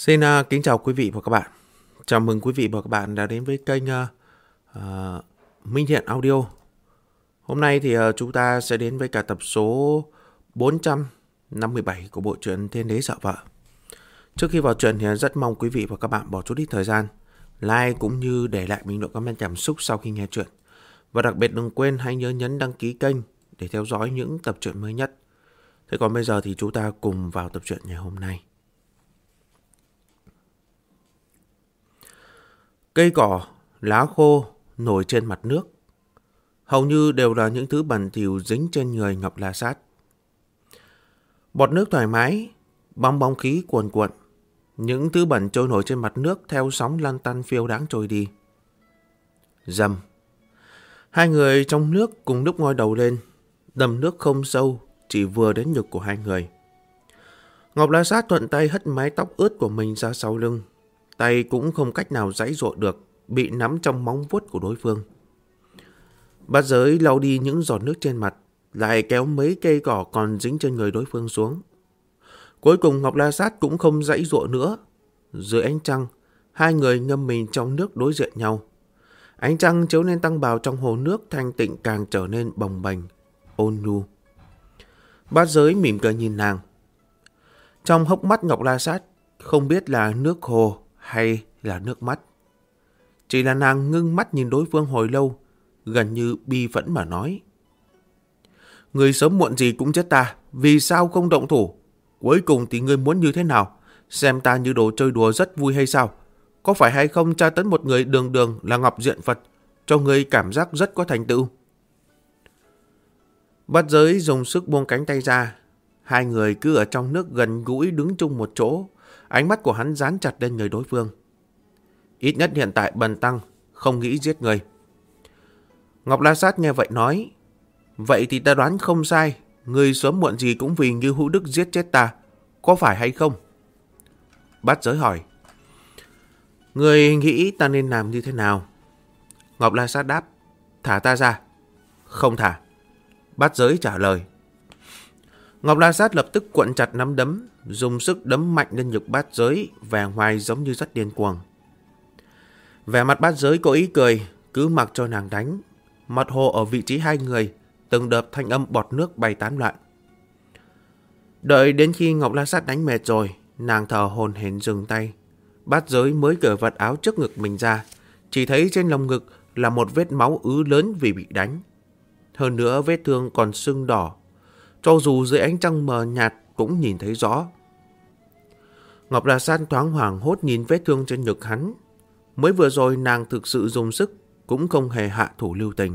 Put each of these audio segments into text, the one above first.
Xin kính chào quý vị và các bạn. Chào mừng quý vị và các bạn đã đến với kênh Minh Thiện Audio. Hôm nay thì chúng ta sẽ đến với cả tập số 457 của bộ truyện Thiên Đế Sợ Vợ. Trước khi vào truyện thì rất mong quý vị và các bạn bỏ chút ít thời gian like cũng như để lại bình luận comment cảm xúc sau khi nghe truyện. Và đặc biệt đừng quên hãy nhớ nhấn đăng ký kênh để theo dõi những tập truyện mới nhất. Thế còn bây giờ thì chúng ta cùng vào tập truyện ngày hôm nay. Cây cỏ, lá khô nổi trên mặt nước, hầu như đều là những thứ bẩn thỉu dính trên người Ngọc La Sát. Bọt nước thoải mái, bong bóng khí cuồn cuộn, những thứ bẩn trôi nổi trên mặt nước theo sóng lăn tăn phiêu đáng trôi đi. Rầm, hai người trong nước cùng lúc ngoi đầu lên, đầm nước không sâu, chỉ vừa đến ngực của hai người. Ngọc La Sát thuận tay hất mái tóc ướt của mình ra sau lưng. Tay cũng không cách nào giãy giụa được, bị nắm trong móng vuốt của đối phương. Bát Giới lau đi những giọt nước trên mặt, lại kéo mấy cây cỏ còn dính trên người đối phương xuống. Cuối cùng Ngọc La Sát cũng không giãy giụa nữa. Dưới ánh trăng, hai người ngâm mình trong nước đối diện nhau. Ánh trăng chiếu lên tăng bào trong hồ nước thanh tịnh càng trở nên bồng bềnh, ôn nhu. Bát Giới mỉm cười nhìn nàng. Trong hốc mắt Ngọc La Sát không biết là nước hồ hay là nước mắt. Chỉ là nàng ngưng mắt nhìn đối phương hồi lâu, gần như bi phẫn mà nói. Người sớm muộn gì cũng chết ta, vì sao không động thủ? Cuối cùng thì ngươi muốn như thế nào? Xem ta như đồ chơi đùa rất vui hay sao? Có phải hay không tra tấn một người đường đường là Ngọc Diện Phật, cho ngươi cảm giác rất có thành tựu? Bát Giới dùng sức buông cánh tay ra. Hai người cứ ở trong nước gần gũi đứng chung một chỗ. Ánh mắt của hắn dán chặt lên người đối phương. Ít nhất hiện tại Bần Tăng không nghĩ giết người. Ngọc La Sát nghe vậy nói. Vậy thì ta đoán không sai. Người sớm muộn gì cũng vì Ngưu Hữu Đức giết chết ta. Có phải hay không? Bát Giới hỏi. Người nghĩ ta nên làm như thế nào? Ngọc La Sát đáp. Thả ta ra. Không thả. Bát Giới trả lời. Ngọc La Sát lập tức cuộn chặt nắm đấm, dùng sức đấm mạnh lên ngực Bát Giới, vẻ ngoài giống như rất điên cuồng. Vẻ mặt Bát Giới có ý cười, cứ mặc cho nàng đánh. Mặt hồ ở vị trí hai người, từng đợt thanh âm bọt nước bay tán loạn. Đợi đến khi Ngọc La Sát đánh mệt rồi, nàng thở hổn hển dừng tay. Bát Giới mới cởi vật áo trước ngực mình ra, chỉ thấy trên lồng ngực là một vết máu ứ lớn vì bị đánh. Hơn nữa vết thương còn sưng đỏ, cho dù dưới ánh trăng mờ nhạt cũng nhìn thấy rõ. Ngọc La Sát thoáng hoảng hốt nhìn vết thương trên ngực hắn. Mới vừa rồi nàng thực sự dùng sức, cũng không hề hạ thủ lưu tình.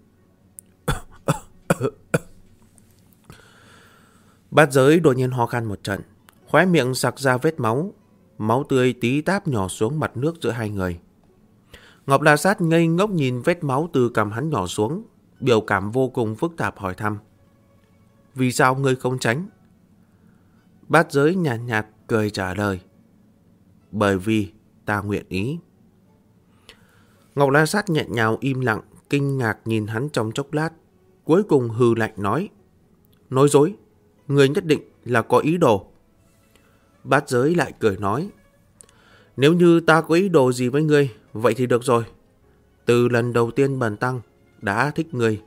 Bát Giới đột nhiên ho khan một trận, khóe miệng sặc ra vết máu. Máu tươi tí táp nhỏ xuống mặt nước giữa hai người. Ngọc La Sát ngây ngốc nhìn vết máu từ cằm hắn nhỏ xuống, biểu cảm vô cùng phức tạp hỏi thăm. Vì sao ngươi không tránh? Bát Giới nhàn nhạt cười trả lời. Bởi vì ta nguyện ý. Ngọc La Sát nhẹ nhàng im lặng, kinh ngạc nhìn hắn trong chốc lát, cuối cùng hừ lạnh nói. Nói dối, ngươi nhất định là có ý đồ. Bát Giới lại cười nói. Nếu như ta có ý đồ gì với ngươi, vậy thì được rồi. Từ lần đầu tiên Bần Tăng đã thích ngươi.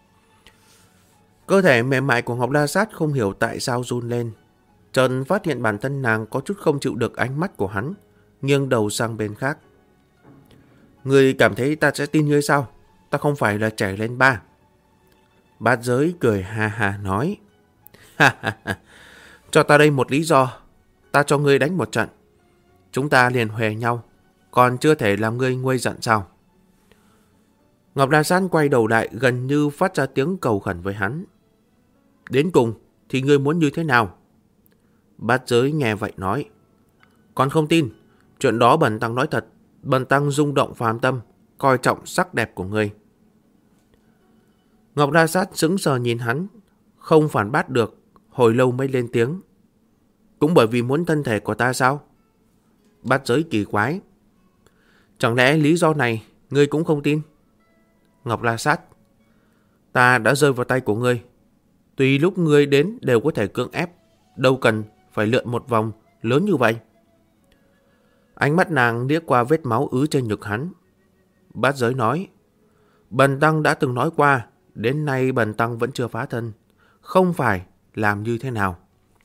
Cơ thể mềm mại của Ngọc La Sát không hiểu tại sao run lên. Trần phát hiện bản thân nàng có chút không chịu được ánh mắt của hắn, nghiêng đầu sang bên khác. Ngươi cảm thấy ta sẽ tin ngươi sao? Ta không phải là trẻ lên ba. Bát Giới cười ha ha nói. Ha ha ha. Cho ta đây một lý do. Ta cho ngươi đánh một trận. Chúng ta liền huề nhau. Còn chưa thể làm ngươi nguôi giận sao? Ngọc La Sát quay đầu lại gần như phát ra tiếng cầu khẩn với hắn. Đến cùng thì ngươi muốn như thế nào? Bát Giới nghe vậy nói. Con không tin. Chuyện đó Bần Tăng nói thật. Bần Tăng rung động phàm tâm, coi trọng sắc đẹp của ngươi. Ngọc La Sát sững sờ nhìn hắn, không phản bác được, hồi lâu mới lên tiếng. Cũng bởi vì muốn thân thể của ta sao? Bát Giới kỳ quái. Chẳng lẽ lý do này ngươi cũng không tin? Ngọc La Sát. Ta đã rơi vào tay của ngươi. Tùy lúc ngươi đến đều có thể cưỡng ép, đâu cần phải lượn một vòng lớn như vậy. Ánh mắt nàng liếc qua vết máu ứ trên ngực hắn. Bát Giới nói, bần tăng đã từng nói qua, đến nay bần tăng vẫn chưa phá thân. Không phải làm như thế nào?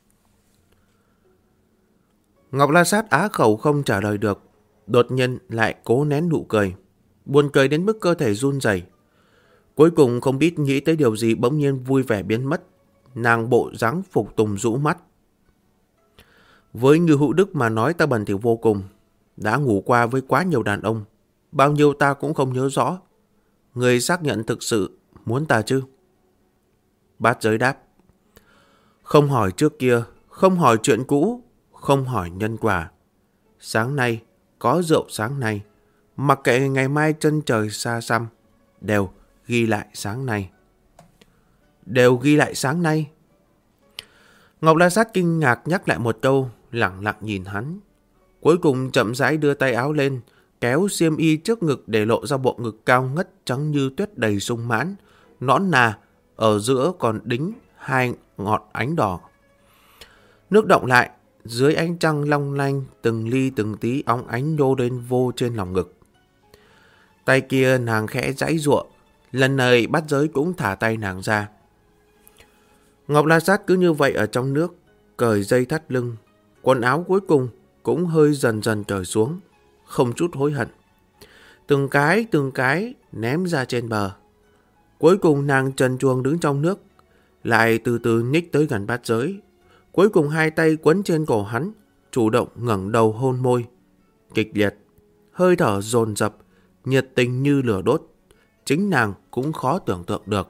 Ngọc La Sát á khẩu không trả lời được, đột nhiên lại cố nén nụ cười. Buồn cười đến mức cơ thể run rẩy. Cuối cùng không biết nghĩ tới điều gì bỗng nhiên vui vẻ biến mất. Nàng bộ dáng phục tùng rũ mắt. Với Ngưu Hữu Đức mà nói ta bẩn thỉu vô cùng. Đã ngủ qua với quá nhiều đàn ông. Bao nhiêu ta cũng không nhớ rõ. Người xác nhận thực sự muốn ta chứ? Bát Giới đáp. Không hỏi trước kia, không hỏi chuyện cũ, không hỏi nhân quả. Sáng nay, có rượu sáng nay. Mặc kệ ngày mai chân trời xa xăm, đều ghi lại sáng nay. Đều ghi lại sáng nay. Ngọc La Sát kinh ngạc nhắc lại một câu, lặng lặng nhìn hắn. Cuối cùng chậm rãi đưa tay áo lên, kéo xiêm y trước ngực để lộ ra bộ ngực cao ngất trắng như tuyết đầy sung mãn, nõn nà, ở giữa còn đính hai ngọn ánh đỏ. Nước động lại, dưới ánh trăng long lanh, từng ly từng tí óng ánh nhô lên vô trên lòng ngực. Tay kia nàng khẽ giãy giụa, lần này Bát Giới cũng thả tay nàng ra. Ngọc La Sát cứ như vậy ở trong nước, cởi dây thắt lưng, quần áo cuối cùng cũng hơi dần dần cởi xuống, không chút hối hận. Từng cái ném ra trên bờ. Cuối cùng nàng trần truồng đứng trong nước, lại từ từ nhích tới gần Bát Giới. Cuối cùng hai tay quấn trên cổ hắn, chủ động ngẩng đầu hôn môi. Kịch liệt, hơi thở dồn dập, nhiệt tình như lửa đốt. Chính nàng cũng khó tưởng tượng được.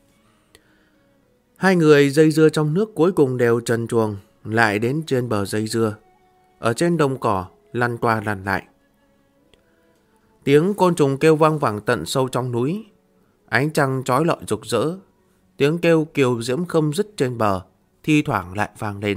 Hai người dây dưa trong nước cuối cùng đều trần truồng, lại đến trên bờ dây dưa. Ở trên đồng cỏ, lăn qua lăn lại. Tiếng côn trùng kêu vang vẳng tận sâu trong núi. Ánh trăng chói lọi rực rỡ. Tiếng kêu kiều diễm không dứt trên bờ, thi thoảng lại vang lên.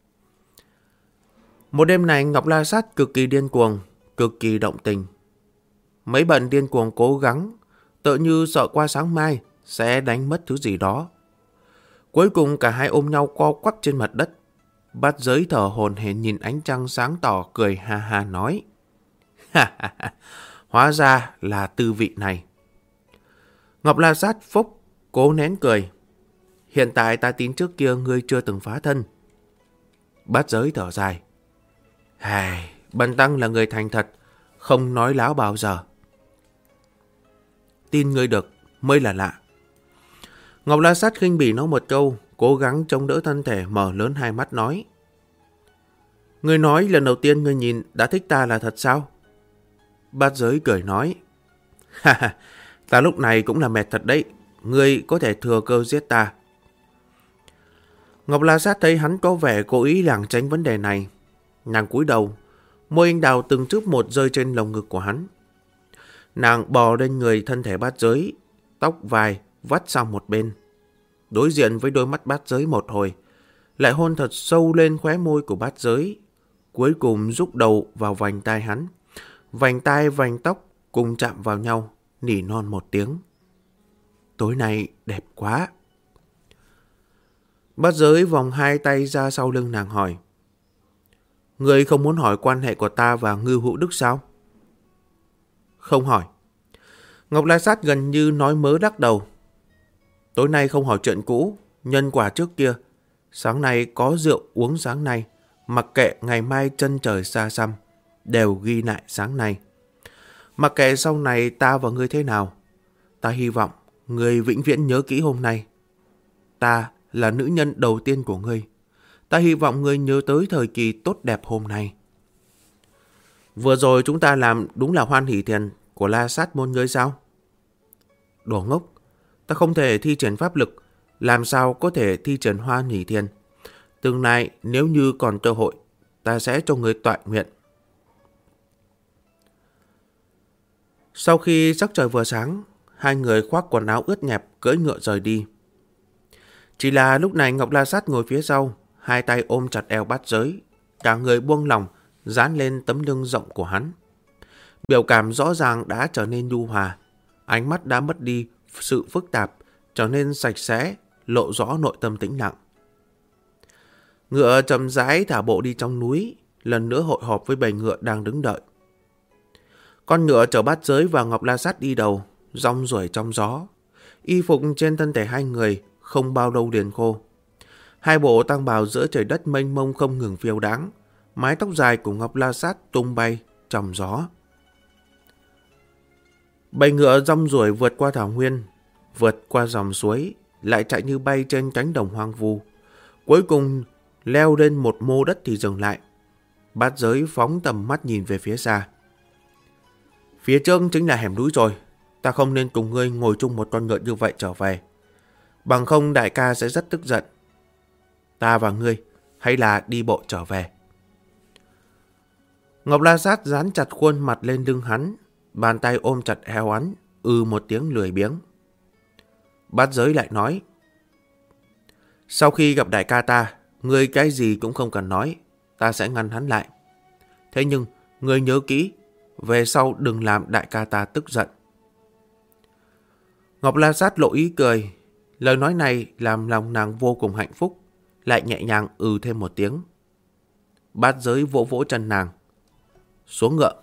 Một đêm này Ngọc La Sát cực kỳ điên cuồng, cực kỳ động tình. Mấy bận điên cuồng cố gắng, tựa như sợ qua sáng mai sẽ đánh mất thứ gì đó. Cuối cùng cả hai ôm nhau co quắp trên mặt đất. Bát Giới thở hổn hển nhìn ánh trăng sáng tỏ, cười ha ha nói. Hóa ra là tư vị này. Ngọc La Sát phúc cố nén cười. Hiện tại ta tin trước kia ngươi chưa từng phá thân. Bát Giới thở dài. Bần tăng là người thành thật, không nói láo bao giờ. Tin ngươi được mới là lạ. Ngọc La Sát khinh bỉ nó một câu, cố gắng chống đỡ thân thể, mở lớn hai mắt nói. Ngươi nói lần đầu tiên ngươi nhìn đã thích ta là thật sao? Bát Giới cười nói. Ta lúc này cũng là mệt thật đấy, ngươi có thể thừa cơ giết ta. Ngọc La Sát thấy hắn có vẻ cố ý lảng tránh vấn đề này. Nàng cúi đầu, môi anh đào từng chút một rơi trên lồng ngực của hắn. Nàng bò lên người thân thể Bát Giới, tóc vai vắt sang một bên. Đối diện với đôi mắt Bát Giới một hồi, lại hôn thật sâu lên khóe môi của Bát Giới. Cuối cùng rúc đầu vào vành tai hắn. Vành tai vành tóc cùng chạm vào nhau, nỉ non một tiếng. Tối nay đẹp quá. Bát Giới vòng hai tay ra sau lưng nàng hỏi. Ngươi không muốn hỏi quan hệ của ta và Ngưu Hữu Đức sao? Không hỏi. Ngọc La Sát gần như nói mớ lắc đầu. Tối nay không hỏi chuyện cũ, nhân quả trước kia. Sáng nay có rượu uống sáng nay, mặc kệ ngày mai chân trời xa xăm, đều ghi lại sáng nay. Mặc kệ sau này ta và ngươi thế nào, ta hy vọng ngươi vĩnh viễn nhớ kỹ hôm nay. Ta là nữ nhân đầu tiên của ngươi. Ta hy vọng ngươi nhớ tới thời kỳ tốt đẹp hôm nay. Vừa rồi chúng ta làm đúng là hoan hỷ thiền của La Sát môn ngươi sao? Đồ ngốc, ta không thể thi triển pháp lực, làm sao có thể thi triển hoan hỷ thiền. Tương lai nếu như còn cơ hội, ta sẽ cho ngươi tọa nguyện. Sau khi sắc trời vừa sáng, hai người khoác quần áo ướt nhẹp cưỡi ngựa rời đi. Chỉ là lúc này Ngọc La Sát ngồi phía sau, hai tay ôm chặt eo Bát Giới, cả người buông lỏng, dán lên tấm lưng rộng của hắn. Biểu cảm rõ ràng đã trở nên nhu hòa, ánh mắt đã mất đi sự phức tạp, trở nên sạch sẽ, lộ rõ nội tâm tĩnh lặng. Ngựa chậm rãi thả bộ đi trong núi, lần nữa hội họp với bầy ngựa đang đứng đợi. Con ngựa chở Bát Giới và Ngọc La Sát đi đầu, rong ruổi trong gió. Y phục trên thân thể hai người không bao lâu liền khô. Hai bộ tang bào giữa trời đất mênh mông không ngừng phiêu đáng. Mái tóc dài của Ngọc La Sát tung bay trong gió. Bầy ngựa rong ruổi vượt qua thảo nguyên, vượt qua dòng suối, lại chạy như bay trên cánh đồng hoang vu. Cuối cùng leo lên một mô đất thì dừng lại. Bát Giới phóng tầm mắt nhìn về phía xa. Phía trước chính là hẻm núi rồi. Ta không nên cùng ngươi ngồi chung một con ngựa như vậy trở về. Bằng không đại ca sẽ rất tức giận. Ta và ngươi hay là đi bộ trở về. Ngọc La Sát dán chặt khuôn mặt lên lưng hắn, bàn tay ôm chặt eo hắn, một tiếng lười biếng. Bát Giới lại nói, sau khi gặp đại ca ta, ngươi cái gì cũng không cần nói, ta sẽ ngăn hắn lại. Thế nhưng, ngươi nhớ kỹ, về sau đừng làm đại ca ta tức giận. Ngọc La Sát lộ ý cười, lời nói này làm lòng nàng vô cùng hạnh phúc, lại nhẹ nhàng thêm một tiếng. Bát Giới vỗ vỗ chân nàng. Xuống ngựa.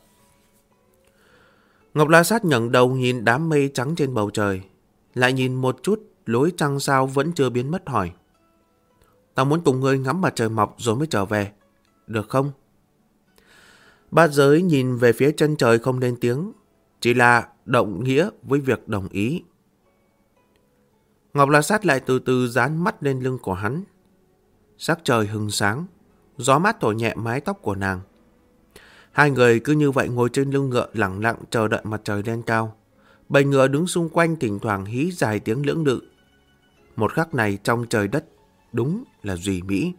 Ngọc La Sát ngẩng đầu nhìn đám mây trắng trên bầu trời, lại nhìn một chút lối trăng sao vẫn chưa biến mất hỏi. Ta muốn cùng ngươi ngắm mặt trời mọc rồi mới trở về, được không? Bát Giới nhìn về phía chân trời không lên tiếng, chỉ là động nghĩa với việc đồng ý. Ngọc La Sát lại từ từ dán mắt lên lưng của hắn. Sắc trời hừng sáng, gió mát thổi nhẹ mái tóc của nàng. Hai người cứ như vậy ngồi trên lưng ngựa lặng lặng chờ đợi mặt trời lên cao. Bầy ngựa đứng xung quanh thỉnh thoảng hí dài tiếng lưỡng lự. Một khắc này trong trời đất đúng là duy mỹ.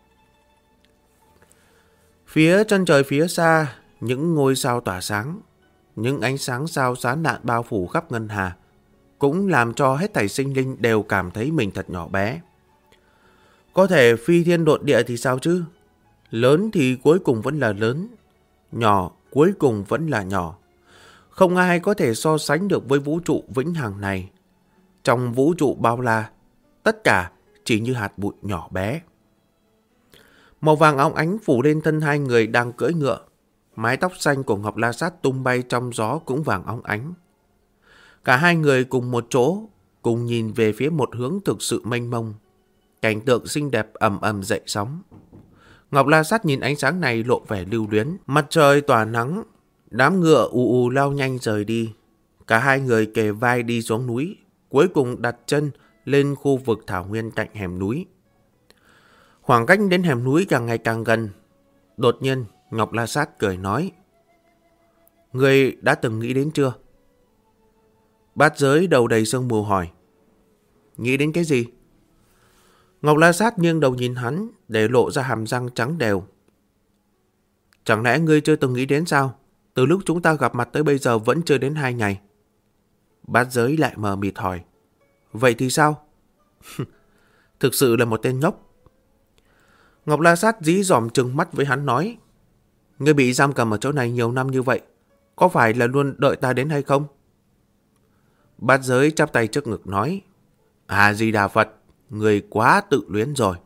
Phía chân trời phía xa, những ngôi sao tỏa sáng, những ánh sáng sao sáng lạn bao phủ khắp ngân hà, cũng làm cho hết thảy sinh linh đều cảm thấy mình thật nhỏ bé. Có thể phi thiên độn địa thì sao chứ? Lớn thì cuối cùng vẫn là lớn, nhỏ cuối cùng vẫn là nhỏ. Không ai có thể so sánh được với vũ trụ vĩnh hằng này. Trong vũ trụ bao la, tất cả chỉ như hạt bụi nhỏ bé. Màu vàng óng ánh phủ lên thân hai người đang cưỡi ngựa. Mái tóc xanh của Ngọc La Sát tung bay trong gió cũng vàng óng ánh. Cả hai người cùng một chỗ, cùng nhìn về phía một hướng thực sự mênh mông. Cảnh tượng xinh đẹp ầm ầm dậy sóng. Ngọc La Sát nhìn ánh sáng này lộ vẻ lưu luyến. Mặt trời tỏa nắng, đám ngựa ù lao nhanh rời đi. Cả hai người kề vai đi xuống núi, cuối cùng đặt chân lên khu vực thảo nguyên cạnh hẻm núi. Khoảng cách đến hẻm núi càng ngày càng gần. Đột nhiên, Ngọc La Sát cười nói, ngươi đã từng nghĩ đến chưa? Bát Giới đầu đầy sương mù hỏi, nghĩ đến cái gì? Ngọc La Sát nghiêng đầu nhìn hắn, để lộ ra hàm răng trắng đều. Chẳng lẽ ngươi chưa từng nghĩ đến sao? Từ lúc chúng ta gặp mặt tới bây giờ vẫn chưa đến 2 ngày. Bát Giới lại mờ mịt hỏi, vậy thì sao? Thực sự là một tên ngốc. Ngọc La Sát dí dỏm trừng mắt với hắn nói, ngươi bị giam cầm ở chỗ này nhiều năm như vậy, có phải là luôn đợi ta đến hay không? Bát Giới chắp tay trước ngực nói, A-di-đà Phật, ngươi quá tự luyến rồi.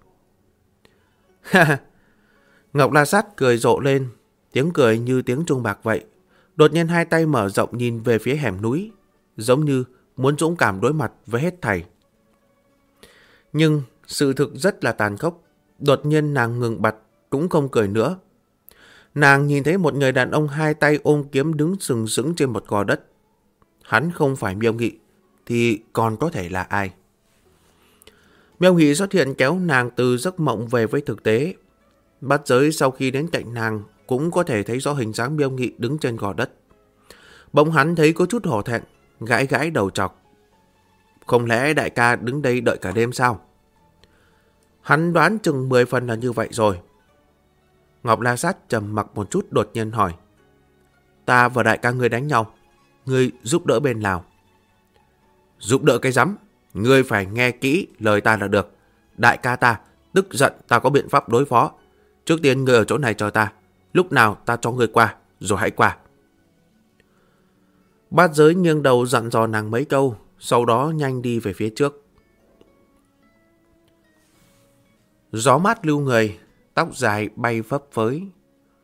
Ngọc La Sát cười rộ lên, tiếng cười như tiếng chuông bạc vậy. Đột nhiên hai tay mở rộng nhìn về phía hẻm núi, giống như muốn dũng cảm đối mặt với hết thảy. Nhưng sự thực rất là tàn khốc. Đột nhiên nàng ngừng bặt, cũng không cười nữa. Nàng nhìn thấy một người đàn ông hai tay ôm kiếm đứng sừng sững trên một gò đất. Hắn không phải Miêu Nghị, thì còn có thể là ai? Miêu Nghị xuất hiện kéo nàng từ giấc mộng về với thực tế. Bát Giới sau khi đến cạnh nàng cũng có thể thấy rõ hình dáng Miêu Nghị đứng trên gò đất. Bỗng hắn thấy có chút hổ thẹn, gãi gãi đầu trọc. Không lẽ đại ca đứng đây đợi cả đêm sao? Hắn đoán chừng 10 phần là như vậy rồi. Ngọc La Sát trầm mặc một chút đột nhiên hỏi, ta và đại ca ngươi đánh nhau, ngươi giúp đỡ bên nào? Giúp đỡ cái rắm, ngươi phải nghe kỹ lời ta là được. Đại ca ta tức giận, ta có biện pháp đối phó. Trước tiên ngươi ở chỗ này chờ ta, lúc nào ta cho ngươi qua, rồi hãy qua. Bát Giới nghiêng đầu dặn dò nàng mấy câu, sau đó nhanh đi về phía trước. Gió mát lưu người, tóc dài bay phấp phới.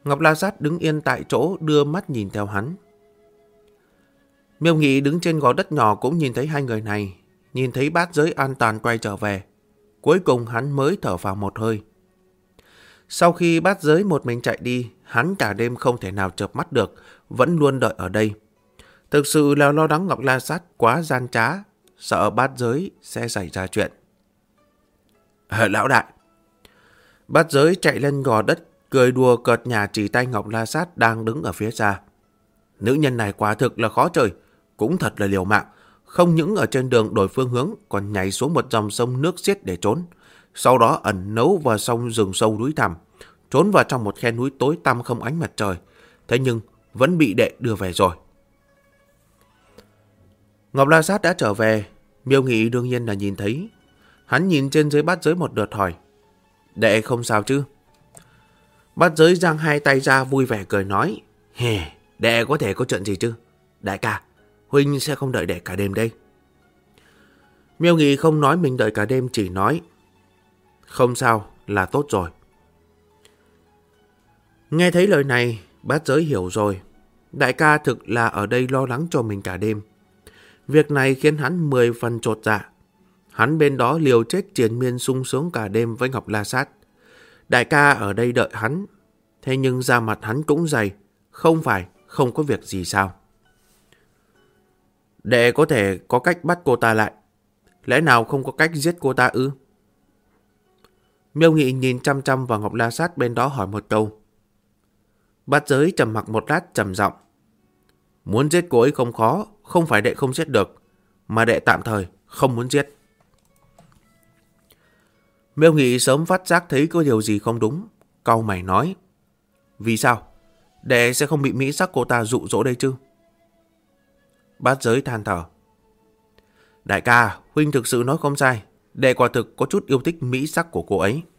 Ngọc La Sát đứng yên tại chỗ đưa mắt nhìn theo hắn. Miêu Nghị đứng trên gò đất nhỏ cũng nhìn thấy hai người này, nhìn thấy Bát Giới an toàn quay trở về. Cuối cùng hắn mới thở phào một hơi. Sau khi Bát Giới một mình chạy đi, hắn cả đêm không thể nào chợp mắt được, vẫn luôn đợi ở đây. Thực sự là lo lắng Ngọc La Sát quá gian trá, sợ Bát Giới sẽ xảy ra chuyện. Lão đại! Bát Giới chạy lên gò đất, cười đùa cợt nhả chỉ tay Ngọc La Sát đang đứng ở phía xa. Nữ nhân này quả thực là khó chơi, cũng thật là liều mạng. Không những ở trên đường đổi phương hướng, còn nhảy xuống một dòng sông nước xiết để trốn. Sau đó ẩn nấu vào sông rừng sâu núi thẳm, trốn vào trong một khe núi tối tăm không ánh mặt trời. Thế nhưng vẫn bị đệ đưa về rồi. Ngọc La Sát đã trở về, Miêu Nghị đương nhiên là nhìn thấy. Hắn nhìn trên dưới Bát Giới một lượt hỏi: Đệ không sao chứ? Bát Giới giang hai tay ra vui vẻ cười nói: Đệ có thể có chuyện gì chứ? Đại ca, huynh sẽ không đợi đệ cả đêm đây. Miêu Nghị không nói mình đợi cả đêm, chỉ nói: Không sao là tốt rồi. Nghe thấy lời này, Bát Giới hiểu rồi. Đại ca thực là ở đây lo lắng cho mình cả đêm. Việc này khiến hắn 10 phần chột dạ. Hắn bên đó liều chết triền miên sung sướng cả đêm với Ngọc La Sát. Đại ca ở đây đợi hắn. Thế nhưng da mặt hắn cũng dày. Không phải không có việc gì sao? Đệ có thể có cách bắt cô ta lại. Lẽ nào không có cách giết cô ta ư? Miêu Nghị nhìn chăm chăm vào Ngọc La Sát bên đó hỏi một câu. Bát Giới trầm mặc một lát trầm giọng: Muốn giết cô ấy không khó, không phải đệ không giết được, mà đệ tạm thời không muốn giết. Miêu Nghị sớm phát giác thấy có điều gì không đúng, cau mày nói: Vì sao? Đệ sẽ không bị mỹ sắc cô ta dụ dỗ đây chứ? Bát Giới than thở: Đại ca, huynh thực sự nói không sai, đệ quả thực có chút yêu thích mỹ sắc của cô ấy.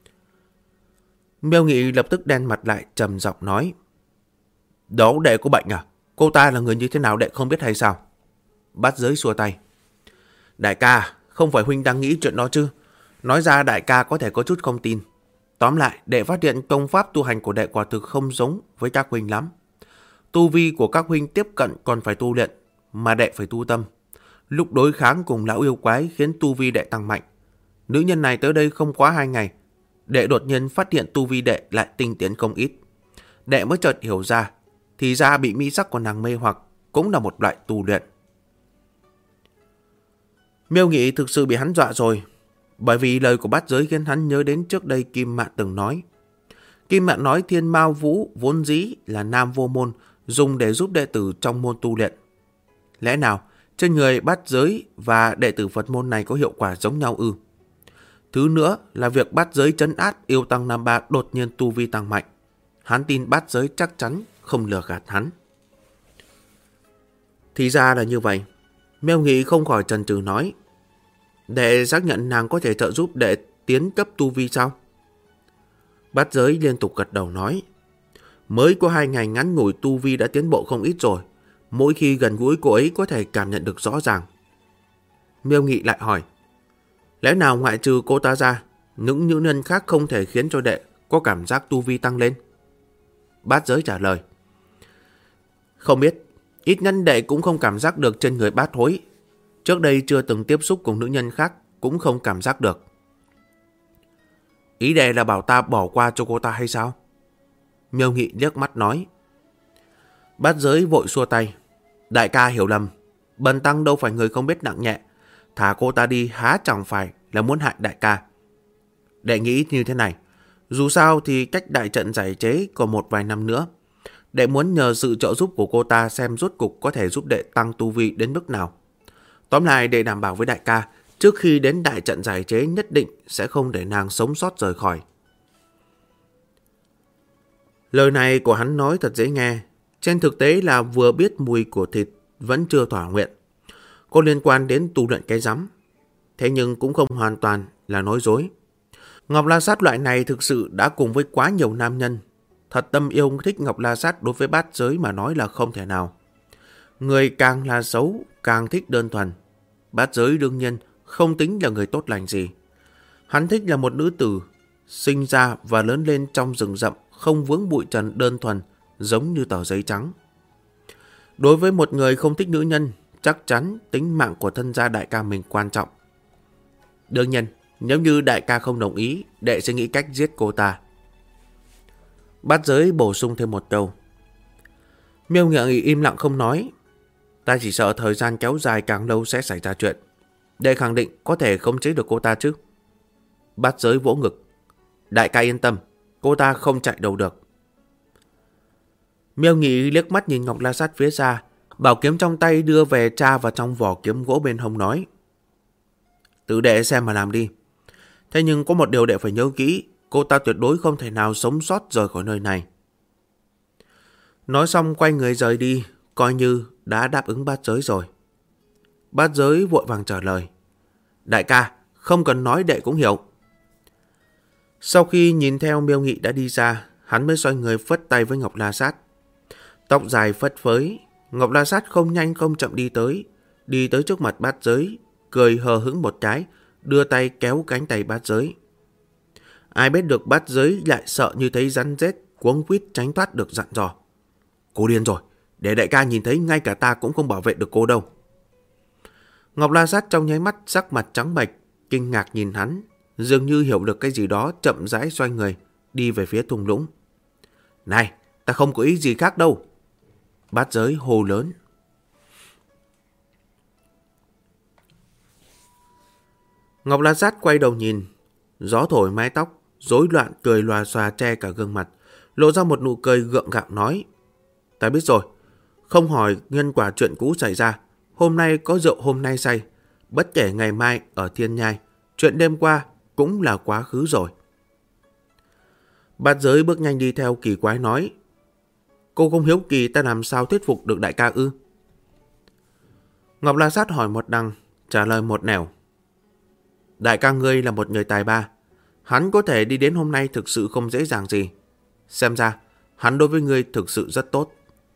Miêu Nghị lập tức đen mặt lại trầm giọng nói: Đó đệ có bệnh à? Cô ta là người như thế nào đệ không biết hay sao? Bát Giới xua tay: Đại ca, không phải huynh đang nghĩ chuyện đó chứ? Nói ra đại ca có thể có chút không tin. Tóm lại, đệ phát hiện công pháp tu hành của đệ quả thực không giống với các huynh lắm. Tu vi của các huynh tiếp cận còn phải tu luyện, mà đệ phải tu tâm. Lúc đối kháng cùng lão yêu quái khiến tu vi đệ tăng mạnh. Nữ nhân này tới đây không quá 2 ngày, đệ đột nhiên phát hiện tu vi đệ lại tinh tiến không ít. Đệ mới chợt hiểu ra, thì ra bị mỹ sắc của nàng mê hoặc cũng là một loại tu luyện. Miêu Nghị thực sự bị hắn dọa rồi, bởi vì lời của Bát Giới khiến hắn nhớ đến trước đây Kim Mạn từng nói. Kim Mạn nói Thiên Mao Vũ vốn dĩ là nam vô môn, dùng để giúp đệ tử trong môn tu luyện. Lẽ nào trên người Bát Giới và đệ tử Phật môn này có hiệu quả giống nhau ư? Thứ nữa là việc Bát Giới trấn át yêu tăng Nam Ba đột nhiên tu vi tăng mạnh. Hắn tin Bát Giới chắc chắn không lừa gạt hắn. Thì ra là như vậy. Miêu Nghị không khỏi chần chừ nói: Đệ xác nhận nàng có thể trợ giúp đệ tiến cấp tu vi sao? Bát Giới liên tục gật đầu nói: Mới có 2 ngày ngắn ngủi tu vi đã tiến bộ không ít rồi. Mỗi khi gần gũi cô ấy có thể cảm nhận được rõ ràng. Miêu Nghị lại hỏi: Lẽ nào ngoại trừ cô ta ra, những nữ nhân khác không thể khiến cho đệ có cảm giác tu vi tăng lên? Bát Giới trả lời: Không biết, ít nhất đệ cũng không cảm giác được trên người bát hối. Trước đây chưa từng tiếp xúc cùng nữ nhân khác, cũng không cảm giác được. Ý đệ là bảo ta bỏ qua cho cô ta hay sao? Miêu Nghị liếc mắt nói. Bát Giới vội xua tay: Đại ca hiểu lầm, bần tăng đâu phải người không biết nặng nhẹ. Thả cô ta đi há chẳng phải là muốn hại đại ca. Đệ nghĩ như thế này, dù sao thì cách đại trận giải chế còn một vài năm nữa. Đệ muốn nhờ sự trợ giúp của cô ta xem rốt cục có thể giúp đệ tăng tu vi đến mức nào. Tóm lại, để đảm bảo với đại ca, trước khi đến đại trận giải chế nhất định sẽ không để nàng sống sót rời khỏi. Lời này của hắn nói thật dễ nghe. Trên thực tế là vừa biết mùi của thịt vẫn chưa thỏa nguyện. Có liên quan đến tu luyện cái rắm. Thế nhưng cũng không hoàn toàn là nói dối. Ngọc La Sát loại này thực sự đã cùng với quá nhiều nam nhân. Thật tâm yêu thích Ngọc La Sát đối với Bát Giới mà nói là không thể nào. Người càng là xấu, càng thích đơn thuần. Bát Giới đương nhiên không tính là người tốt lành gì. Hắn thích là một nữ tử, sinh ra và lớn lên trong rừng rậm, không vướng bụi trần đơn thuần, giống như tờ giấy trắng. Đối với một người không thích nữ nhân, chắc chắn tính mạng của thân gia đại ca mình quan trọng. Đương nhiên, nếu như đại ca không đồng ý, đệ sẽ nghĩ cách giết cô ta. Bát Giới bổ sung thêm một câu. Miêu Nghị im lặng không nói. Ta chỉ sợ thời gian kéo dài càng lâu sẽ xảy ra chuyện. Đệ khẳng định có thể khống chế được cô ta chứ. Bát Giới vỗ ngực. Đại ca yên tâm, cô ta không chạy đâu được. Miêu Nghị liếc mắt nhìn Ngọc La Sát phía xa, bảo kiếm trong tay đưa về tra vào trong vỏ kiếm gỗ bên hông nói. Tự đệ xem mà làm đi. Thế nhưng có một điều đệ phải nhớ kỹ, cô ta tuyệt đối không thể nào sống sót rời khỏi nơi này. Nói xong quay người rời đi, coi như đã đáp ứng Bát Giới rồi. Bát Giới vội vàng trả lời. Đại ca, không cần nói đệ cũng hiểu. Sau khi nhìn theo Miêu Nghị đã đi ra, hắn mới xoay người phất tay với Ngọc La Sát. Tóc dài phất phới, Ngọc La Sát không nhanh không chậm đi tới trước mặt Bát Giới, cười hờ hững một cái, đưa tay kéo cánh tay Bát Giới. Ai biết được Bát Giới lại sợ như thấy rắn rết, cuống quýt tránh thoát được, dặn dò. Cô điên rồi, để đại ca nhìn thấy ngay cả ta cũng không bảo vệ được cô đâu. Ngọc La Sát trong nháy mắt sắc mặt trắng bệch, kinh ngạc nhìn hắn, dường như hiểu được cái gì đó, chậm rãi xoay người, đi về phía thung lũng. Này, ta không có ý gì khác đâu. Bát Giới hô lớn. Ngọc La Sát quay đầu nhìn, gió thổi mái tóc, rối loạn cười lòa xòa che cả gương mặt, lộ ra một nụ cười gượng gạo nói. Ta biết rồi, không hỏi nhân quả chuyện cũ xảy ra, hôm nay có rượu hôm nay say, bất kể ngày mai ở thiên nhai, chuyện đêm qua cũng là quá khứ rồi. Bát Giới bước nhanh đi theo, kỳ quái nói. Cô không hiếu kỳ ta làm sao thuyết phục được đại ca ư? Ngọc La Sát hỏi một đằng, trả lời một nẻo. Đại ca ngươi là một người tài ba, hắn có thể đi đến hôm nay thực sự không dễ dàng gì. Xem ra, hắn đối với ngươi thực sự rất tốt.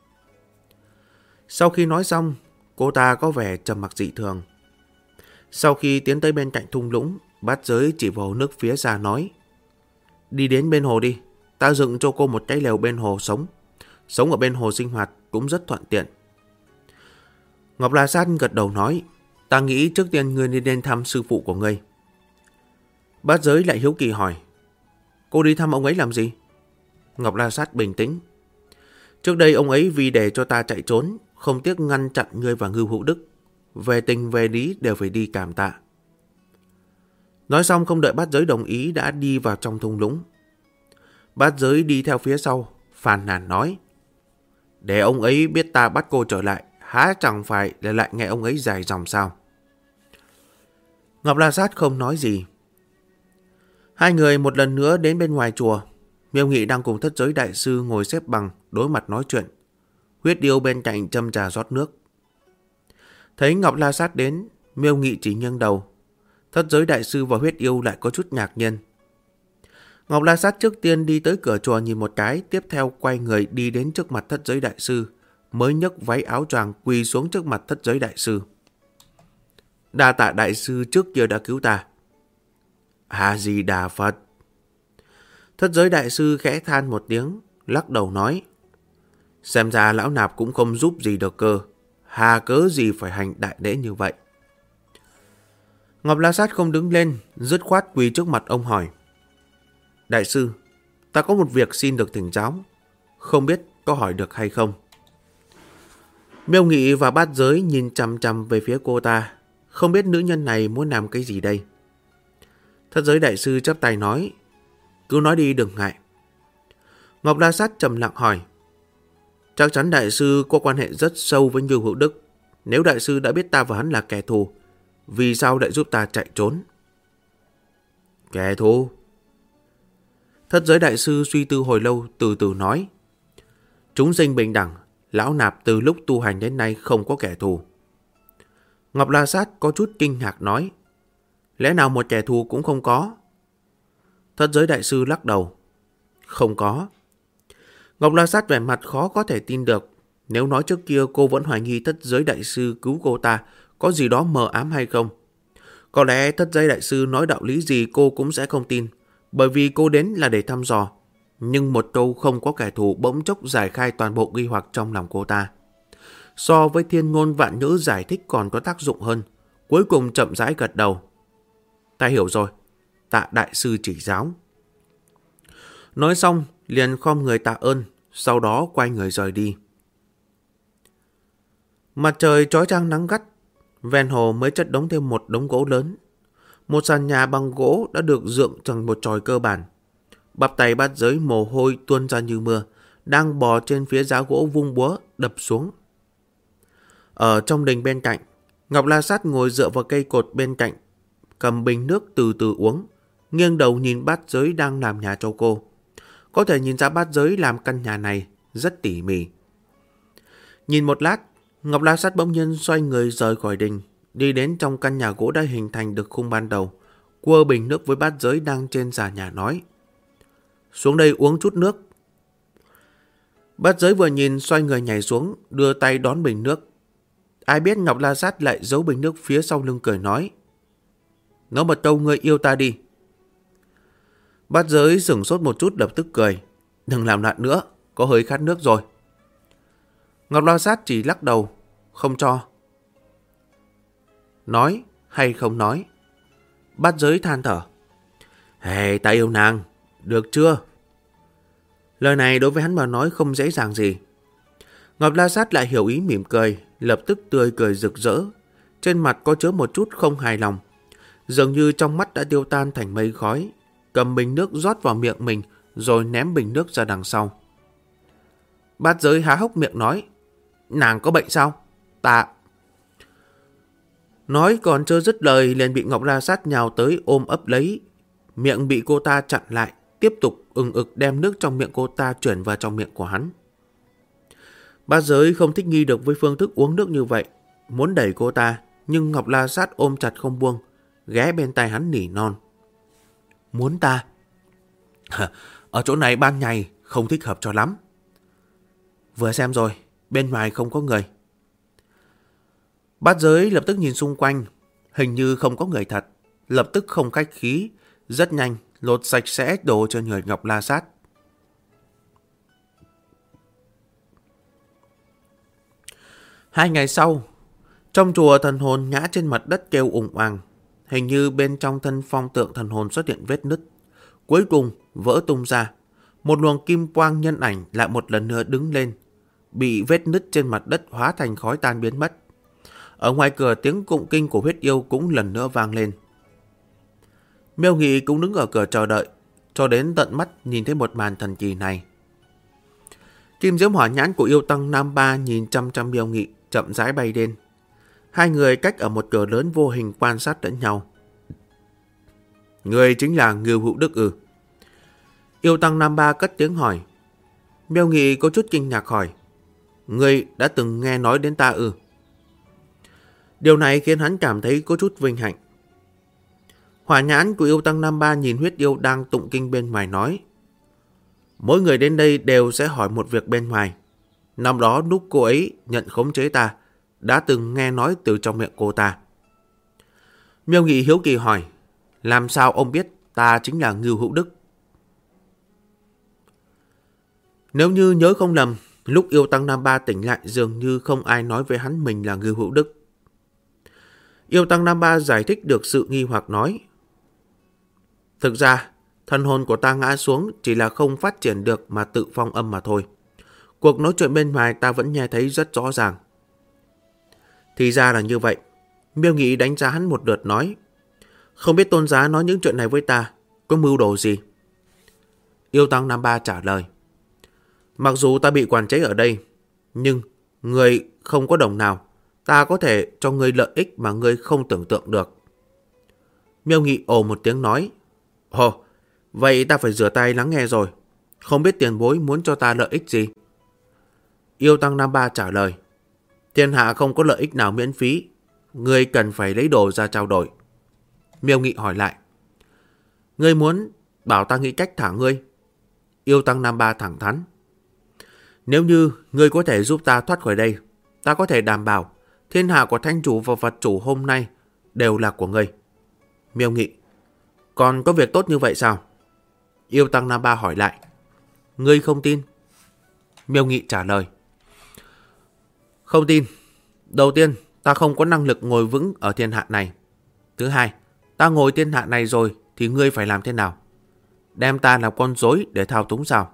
Sau khi nói xong, cô ta có vẻ trầm mặc dị thường. Sau khi tiến tới bên cạnh thung lũng, Bát Giới chỉ vào hồ nước phía xa nói. Đi đến bên hồ đi, ta dựng cho cô một cái lều bên hồ sống. Sống ở bên hồ sinh hoạt cũng rất thuận tiện. Ngọc La Sát gật đầu nói. Ta nghĩ trước tiên ngươi nên thăm sư phụ của ngươi. Bát Giới lại hiếu kỳ hỏi. Cô đi thăm ông ấy làm gì? Ngọc La Sát bình tĩnh. Trước đây ông ấy vì để cho ta chạy trốn, không tiếc ngăn chặn ngươi và Ngưu Hữu Đức. Về tình về lý đều phải đi cảm tạ. Nói xong không đợi Bát Giới đồng ý đã đi vào trong thung lũng. Bát Giới đi theo phía sau, phàn nàn nói. Để ông ấy biết ta bắt cô trở lại, há chẳng phải để lại nghe ông ấy dài dòng sao? Ngọc La Sát không nói gì. Hai người một lần nữa đến bên ngoài chùa. Miêu Nghị đang cùng Thất Giới đại sư ngồi xếp bằng, đối mặt nói chuyện. Huyết Yêu bên cạnh châm trà rót nước. Thấy Ngọc La Sát đến, Miêu Nghị chỉ nghiêng đầu. Thất Giới đại sư và Huyết Yêu lại có chút ngạc nhiên. Ngọc La Sát trước tiên đi tới cửa chùa nhìn một cái, tiếp theo quay người đi đến trước mặt Thất Giới đại sư, mới nhấc váy áo choàng quỳ xuống trước mặt Thất Giới đại sư. Đa tạ đại sư trước kia đã cứu ta. A-di-đà Phật. Thất Giới đại sư khẽ than một tiếng, lắc đầu nói. Xem ra lão nạp cũng không giúp gì được cơ, hà cớ gì phải hành đại lễ như vậy. Ngọc La Sát không đứng lên, dứt khoát quỳ trước mặt ông hỏi. Đại sư, ta có một việc xin được thỉnh giáo, không biết có hỏi được hay không? Miêu Nghị và Bát Giới nhìn chằm chằm về phía cô ta, không biết nữ nhân này muốn làm cái gì đây. Thất Giới đại sư chắp tay nói. Cứ nói đi đừng ngại. Ngọc La Sát trầm lặng hỏi. Chắc chắn đại sư có quan hệ rất sâu với Ngưu Hữu Đức. Nếu đại sư đã biết ta và hắn là kẻ thù, vì sao lại giúp ta chạy trốn? Kẻ thù? Thất Giới đại sư suy tư hồi lâu, từ từ nói. Chúng sinh bình đẳng, lão nạp từ lúc tu hành đến nay không có kẻ thù. Ngọc La Sát có chút kinh ngạc nói. Lẽ nào một kẻ thù cũng không có? Thất Giới đại sư lắc đầu. Không có. Ngọc La Sát vẻ mặt khó có thể tin được. Nếu nói trước kia cô vẫn hoài nghi Thất Giới đại sư cứu cô ta có gì đó mờ ám hay không, có lẽ Thất Giới đại sư nói đạo lý gì cô cũng sẽ không tin, bởi vì cô đến là để thăm dò. Nhưng một câu không có kẻ thù bỗng chốc giải khai toàn bộ nghi hoặc trong lòng cô ta. So với thiên ngôn vạn ngữ giải thích còn có tác dụng hơn. Cuối cùng chậm rãi gật đầu. Ta hiểu rồi. Tạ đại sư chỉ giáo. Nói xong liền khom người tạ ơn, sau đó quay người rời đi. Mặt trời chói chang nắng gắt, ven hồ mới chất đống thêm một đống gỗ lớn. Một sàn nhà bằng gỗ đã được dựng thành một chòi cơ bản. Bắp tay bát giới mồ hôi tuôn ra như mưa, đang bò trên phía giá gỗ vung búa đập xuống. Ở trong đình bên cạnh, Ngọc La Sát ngồi dựa vào cây cột bên cạnh, cầm bình nước từ từ uống, nghiêng đầu nhìn bát giới đang làm nhà cho cô. Có thể nhìn ra bát giới làm căn nhà này rất tỉ mỉ. Nhìn một lát, Ngọc La Sát bỗng nhiên xoay người rời khỏi đình, đi đến trong căn nhà gỗ đã hình thành được khung ban đầu, quơ bình nước với bát giới đang trên xà nhà nói: xuống đây uống chút nước. Bát giới vừa nhìn xoay người nhảy xuống, đưa tay đón bình nước. Ai biết Ngọc La Sát lại giấu bình nước phía sau lưng cười nói: nói một câu ngươi yêu ta đi. Bát giới sửng sốt một chút lập tức cười: đừng làm loạn nữa, có hơi khát nước rồi. Ngọc La Sát chỉ lắc đầu, không cho. Nói hay không nói? Bát giới than thở: hey, ta yêu nàng, được chưa? Lời này đối với hắn mà nói không dễ dàng gì. Ngọc La Sát lại hiểu ý mỉm cười, lập tức tươi cười rực rỡ. Trên mặt có chứa một chút không hài lòng, dường như trong mắt đã tiêu tan thành mây khói. Cầm bình nước rót vào miệng mình, rồi ném bình nước ra đằng sau. Bát giới há hốc miệng nói: nàng có bệnh sao? Ta... Nói còn chưa dứt lời liền bị Ngọc La Sát nhào tới ôm ấp lấy. Miệng bị cô ta chặn lại, tiếp tục ừng ực đem nước trong miệng cô ta chuyển vào trong miệng của hắn. Bát giới không thích nghi được với phương thức uống nước như vậy, muốn đẩy cô ta, nhưng Ngọc La Sát ôm chặt không buông, ghé bên tai hắn nỉ non: muốn ta? Ở chỗ này ban ngày không thích hợp cho lắm. Vừa xem rồi, bên ngoài không có người. Bát giới lập tức nhìn xung quanh, hình như không có người thật, lập tức không khách khí, rất nhanh lột sạch sẽ đồ trên người Ngọc La Sát. Hai ngày sau, trong chùa thần hồn ngã trên mặt đất kêu ùng oàng, hình như bên trong thân phong tượng thần hồn xuất hiện vết nứt, cuối cùng vỡ tung ra. Một luồng kim quang nhân ảnh lại một lần nữa đứng lên, bị vết nứt trên mặt đất hóa thành khói tan biến mất. Ở ngoài cửa tiếng tụng kinh của huyết yêu cũng lần nữa vang lên. Miêu Nghị cũng đứng ở cửa chờ đợi, cho đến tận mắt nhìn thấy một màn thần kỳ này. Kim diễm hỏa nhãn của yêu tăng Nam Ba nhìn chăm chăm Miêu Nghị, chậm rãi bay lên. Hai người cách ở một cửa lớn vô hình quan sát lẫn nhau. Người chính là Ngưu Hữu Đức ư? Yêu tăng Nam Ba cất tiếng hỏi. Miêu Nghị có chút kinh ngạc hỏi: người đã từng nghe nói đến ta ư? Điều này khiến hắn cảm thấy có chút vinh hạnh. Hỏa nhãn của yêu tăng Nam Ba nhìn huyết yêu đang tụng kinh bên ngoài nói: mỗi người đến đây đều sẽ hỏi một việc bên ngoài. Năm đó lúc cô ấy nhận khống chế ta, đã từng nghe nói từ trong miệng cô ta. Miêu Nghị hiếu kỳ hỏi: làm sao ông biết ta chính là Ngưu Hữu Đức? Nếu như nhớ không lầm, lúc yêu tăng Nam Ba tỉnh lại dường như không ai nói với hắn mình là Ngưu Hữu Đức. Yêu tăng Nam Ba giải thích được sự nghi hoặc nói: thực ra, thần hồn của ta ngã xuống chỉ là không phát triển được mà tự phong âm mà thôi. Cuộc nói chuyện bên ngoài ta vẫn nghe thấy rất rõ ràng. Thì ra là như vậy. Miêu Nghị đánh giá hắn một lượt nói: không biết tôn giá nói những chuyện này với ta có mưu đồ gì? Yêu tăng Nam Ba trả lời: mặc dù ta bị quản chế ở đây, nhưng người không có đồng nào, ta có thể cho ngươi lợi ích mà ngươi không tưởng tượng được. Miêu Nghị ồ một tiếng nói: ồ, vậy ta phải rửa tay lắng nghe rồi. Không biết tiền bối muốn cho ta lợi ích gì? Yêu tăng Nam Ba trả lời: thiên hạ không có lợi ích nào miễn phí, ngươi cần phải lấy đồ ra trao đổi. Miêu Nghị hỏi lại: ngươi muốn bảo ta nghĩ cách thả ngươi? Yêu tăng Nam Ba thẳng thắn: nếu như ngươi có thể giúp ta thoát khỏi đây, ta có thể đảm bảo thiên hạ của thanh chủ và Phật chủ hôm nay đều là của ngươi. Miêu Nghị: còn có việc tốt như vậy sao? Yêu tăng Nam Ba hỏi lại: Ngươi không tin? Miêu Nghị trả lời. Không tin. Đầu tiên, ta không có năng lực ngồi vững ở thiên hạ này. Thứ hai, ta ngồi thiên hạ này rồi thì ngươi phải làm thế nào? Đem ta làm con rối để thao túng sao?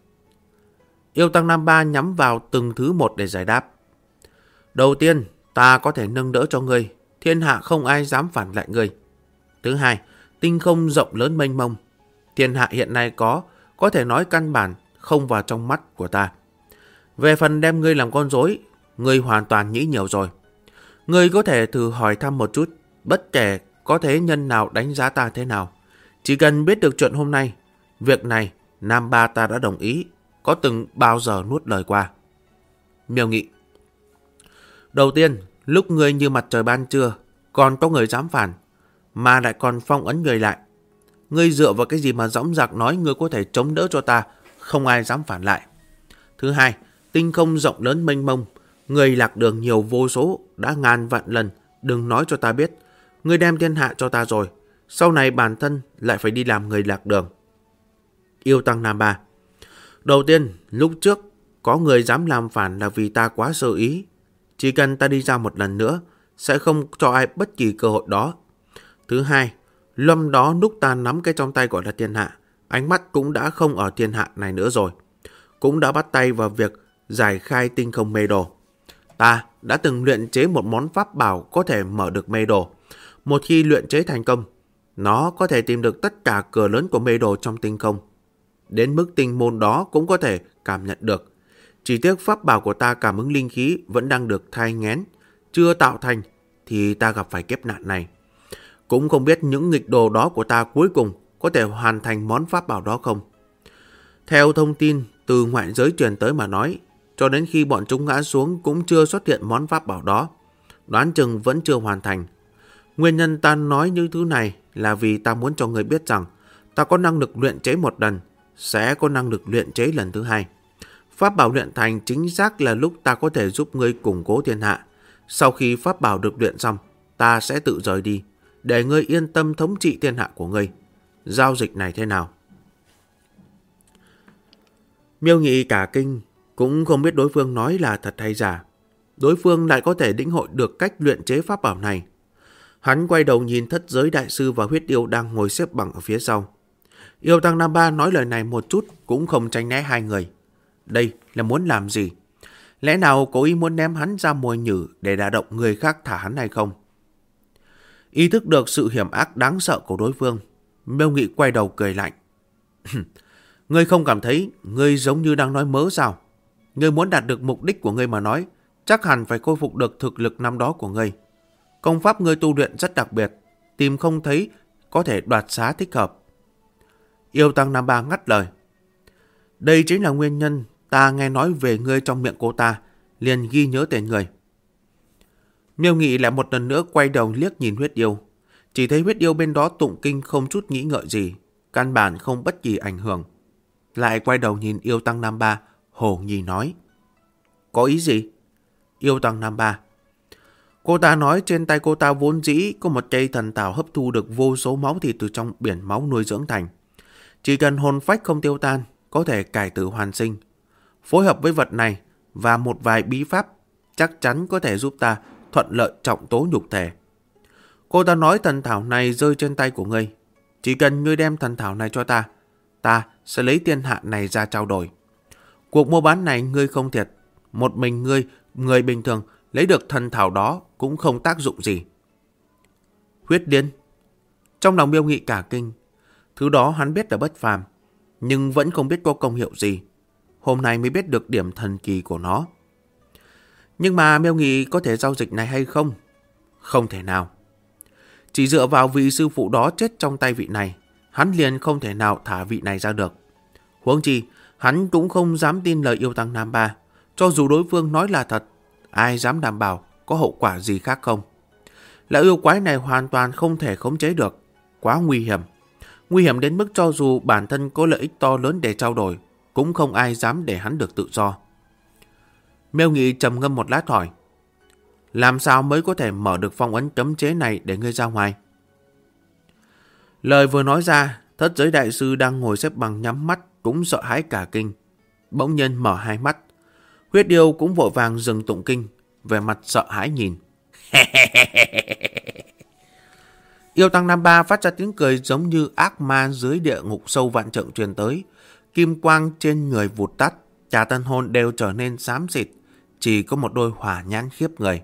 Yêu Tăng Nam Ba nhắm vào từng thứ một để giải đáp. Đầu tiên, ta có thể nâng đỡ cho ngươi, thiên hạ không ai dám phản lại ngươi. Thứ hai, tinh không rộng lớn mênh mông, thiên hạ hiện nay có thể nói căn bản không vào trong mắt của ta. Về phần đem ngươi làm con rối, ngươi hoàn toàn nghĩ nhiều rồi. Ngươi có thể thử hỏi thăm một chút, bất kể có thế nhân nào đánh giá ta thế nào. Chỉ cần biết được chuyện hôm nay, việc này Nam Ba ta đã đồng ý, có từng bao giờ nuốt lời qua. Miêu Nghị. Đầu tiên, lúc ngươi như mặt trời ban trưa, còn có người dám phản, mà lại còn phong ấn người lại. Ngươi dựa vào cái gì mà dõng dạc nói ngươi có thể chống đỡ cho ta, không ai dám phản lại. Thứ hai, tinh không rộng lớn mênh mông, người lạc đường nhiều vô số, đã ngàn vạn lần, đừng nói cho ta biết. Ngươi đem thiên hạ cho ta rồi, sau này bản thân lại phải đi làm người lạc đường. Yêu Tăng Nam Ba. Đầu tiên, lúc trước có người dám làm phản là vì ta quá sơ ý. Chỉ cần ta đi ra một lần nữa, sẽ không cho ai bất kỳ cơ hội đó. Thứ hai, lâm đó lúc ta nắm cái trong tay gọi là thiên hạ, ánh mắt cũng đã không ở thiên hạ này nữa rồi. Cũng đã bắt tay vào việc giải khai tinh không mê đồ. Ta đã từng luyện chế một món pháp bảo có thể mở được mê đồ. Một khi luyện chế thành công, nó có thể tìm được tất cả cửa lớn của mê đồ trong tinh không. Đến mức tinh môn đó cũng có thể cảm nhận được. Chỉ tiếc pháp bảo của ta cảm ứng linh khí vẫn đang được thai nghén, chưa tạo thành thì ta gặp phải kiếp nạn này. Cũng không biết những nghịch đồ đó của ta cuối cùng có thể hoàn thành món pháp bảo đó không. Theo thông tin từ ngoại giới truyền tới mà nói, cho đến khi bọn chúng ngã xuống cũng chưa xuất hiện món pháp bảo đó. Đoán chừng vẫn chưa hoàn thành. Nguyên nhân ta nói những thứ này là vì ta muốn cho người biết rằng ta có năng lực luyện chế một lần, sẽ có năng lực luyện chế lần thứ hai. Pháp bảo luyện thành chính xác là lúc ta có thể giúp ngươi củng cố thiên hạ. Sau khi pháp bảo được luyện xong, ta sẽ tự rời đi, để ngươi yên tâm thống trị thiên hạ của ngươi. Giao dịch này thế nào? Miêu Nghị cả kinh, cũng không biết đối phương nói là thật hay giả. Đối phương lại có thể lĩnh hội được cách luyện chế pháp bảo này. Hắn quay đầu nhìn Thất Giới Đại Sư và Huyết Yêu đang ngồi xếp bằng ở phía sau. Yêu Tăng Nam Ba nói lời này một chút cũng không tránh né hai người. Đây là muốn làm gì? Lẽ nào cố ý muốn ném hắn ra mồi nhử để đả động người khác thả hắn hay không? Ý thức được sự hiểm ác đáng sợ của đối phương, Miêu Nghị quay đầu cười lạnh. Ngươi không cảm thấy ngươi giống như đang nói mớ sao? Ngươi muốn đạt được mục đích của ngươi mà nói, chắc hẳn phải khôi phục được thực lực năm đó của ngươi. Công pháp ngươi tu luyện rất đặc biệt, tìm không thấy có thể đoạt xá thích hợp. Yêu Tăng Nam Ba ngắt lời. Đây chính là nguyên nhân ta nghe nói về ngươi trong miệng cô ta, liền ghi nhớ tên người. Miêu Nghị lại một lần nữa quay đầu liếc nhìn Huyết Yêu. Chỉ thấy Huyết Yêu bên đó tụng kinh không chút nghĩ ngợi gì, căn bản không bất kỳ ảnh hưởng. Lại quay đầu nhìn Yêu Tăng Nam Ba, hồ nghi nói. Có ý gì? Yêu Tăng Nam Ba. Cô ta nói trên tay cô ta vốn dĩ có một cây thần thảo hấp thu được vô số máu thịt từ trong biển máu nuôi dưỡng thành. Chỉ cần hồn phách không tiêu tan, có thể cải tử hoàn sinh. Phối hợp với vật này và một vài bí pháp, chắc chắn có thể giúp ta thuận lợi trọng tố nhục thể. Cô ta nói thần thảo này rơi trên tay của ngươi. Chỉ cần ngươi đem thần thảo này cho ta, ta sẽ lấy thiên hạ này ra trao đổi. Cuộc mua bán này ngươi không thiệt. Một mình ngươi, người bình thường, lấy được thần thảo đó cũng không tác dụng gì. Huyết điên. Trong lòng Miêu Nghị cả kinh. Thứ đó hắn biết là bất phàm, nhưng vẫn không biết có công hiệu gì. Hôm nay mới biết được điểm thần kỳ của nó. Nhưng mà Miêu Nghị có thể giao dịch này hay không? Không thể nào. Chỉ dựa vào vị sư phụ đó chết trong tay vị này, hắn liền không thể nào thả vị này ra được. Huống chi, hắn cũng không dám tin lời Yêu Tăng Nam Ba. Cho dù đối phương nói là thật, ai dám đảm bảo có hậu quả gì khác không? Là yêu quái này hoàn toàn không thể khống chế được. Quá nguy hiểm. Nguy hiểm đến mức cho dù bản thân có lợi ích to lớn để trao đổi, cũng không ai dám để hắn được tự do. Miêu Nghị trầm ngâm một lát hỏi. Làm sao mới có thể mở được phong ấn cấm chế này để ngươi ra ngoài? Lời vừa nói ra, Thất Giới Đại Sư đang ngồi xếp bằng nhắm mắt, cũng sợ hãi cả kinh, bỗng nhiên mở hai mắt. Huyết yêu cũng vội vàng dừng tụng kinh, về mặt sợ hãi nhìn. Yêu tăng Nam Ba phát ra tiếng cười giống như ác ma dưới địa ngục sâu vạn trượng truyền tới. Kim quang trên người vụt tắt, cả thân hồn đều trở nên xám xịt, chỉ có một đôi hỏa nhãn khiếp người.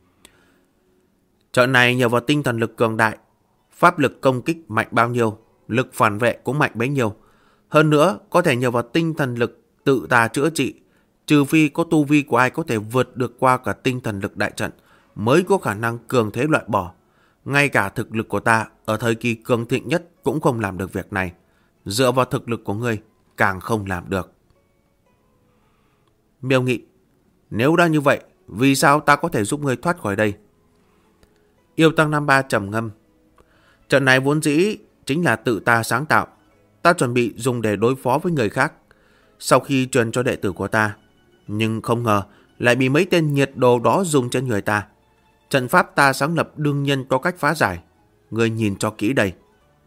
Trận này nhờ vào tinh thần lực cường đại, pháp lực công kích mạnh bao nhiêu, lực phản vệ cũng mạnh bấy nhiêu. Hơn nữa, có thể nhờ vào tinh thần lực tự ta chữa trị, trừ phi có tu vi của ai có thể vượt được qua cả tinh thần lực đại trận, mới có khả năng cường thế loại bỏ. Ngay cả thực lực của ta ở thời kỳ cường thịnh nhất cũng không làm được việc này. Dựa vào thực lực của ngươi, càng không làm được. Miêu Nghị, nếu đã như vậy, vì sao ta có thể giúp ngươi thoát khỏi đây? Yêu tăng Nam Ba trầm ngâm. Trận này vốn dĩ chính là tự ta sáng tạo. Ta chuẩn bị dùng để đối phó với người khác, sau khi truyền cho đệ tử của ta. Nhưng không ngờ lại bị mấy tên nhiệt đồ đó dùng trên người ta. Trận pháp ta sáng lập đương nhiên có cách phá giải. Ngươi nhìn cho kỹ đây.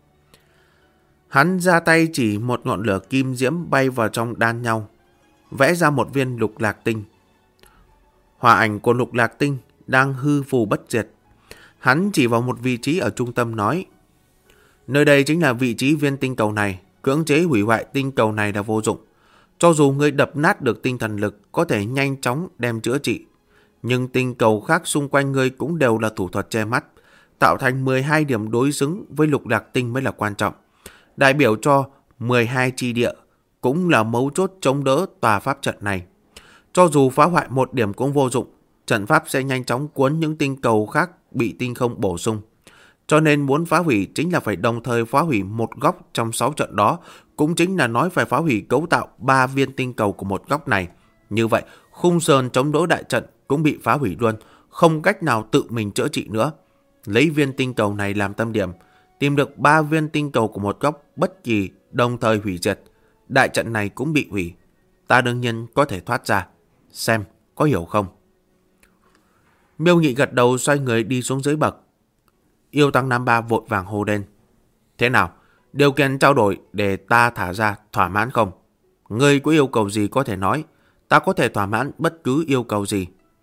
Hắn ra tay chỉ một ngọn lửa kim diễm bay vào trong đan nhau, vẽ ra một viên lục lạc tinh. Hỏa ảnh của lục lạc tinh đang hư phù bất diệt. Hắn chỉ vào một vị trí ở trung tâm nói: nơi đây chính là vị trí viên tinh cầu này. Cưỡng chế hủy hoại tinh cầu này là vô dụng. Cho dù ngươi đập nát được tinh thần lực, có thể nhanh chóng đem chữa trị, nhưng tinh cầu khác xung quanh ngươi cũng đều là thủ thuật che mắt. Tạo thành 12 điểm đối xứng với lục lạc tinh mới là quan trọng. Đại biểu cho 12 chi địa, cũng là mấu chốt chống đỡ tòa pháp trận này. Cho dù phá hoại một điểm cũng vô dụng, trận pháp sẽ nhanh chóng cuốn những tinh cầu khác bị tinh không bổ sung. Cho nên muốn phá hủy chính là phải đồng thời phá hủy một góc trong 6 trận đó, cũng chính là nói phải phá hủy cấu tạo 3 viên tinh cầu của một góc này. Như vậy, khung sườn chống đỡ đại trận cũng bị phá hủy luôn, không cách nào tự mình chữa trị nữa. Lấy viên tinh cầu này làm tâm điểm, tìm được 3 viên tinh cầu của một góc bất kỳ đồng thời hủy diệt, đại trận này cũng bị hủy. Ta đương nhiên có thể thoát ra. Xem, có hiểu không? Miêu Nghị gật đầu, xoay người đi xuống dưới bậc. Yêu tăng Nam Ba vội vàng hô lên: thế nào? Điều kiện trao đổi để ta thả ra thỏa mãn không? Ngươi có yêu cầu gì có thể nói, ta có thể thỏa mãn bất cứ yêu cầu gì.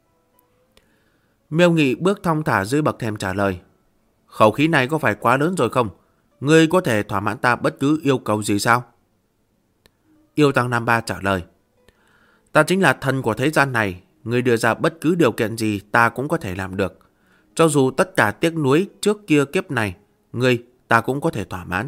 Miêu Nghị bước thong thả dưới bậc thềm trả lời: khẩu khí này có phải quá lớn rồi không? Ngươi có thể thỏa mãn ta bất cứ yêu cầu gì sao? Yêu tăng Nam Ba trả lời: ta chính là thần của thế gian này, ngươi đưa ra bất cứ điều kiện gì ta cũng có thể làm được. Cho dù tất cả tiếc nuối trước kia kiếp này, ngươi ta cũng có thể thỏa mãn.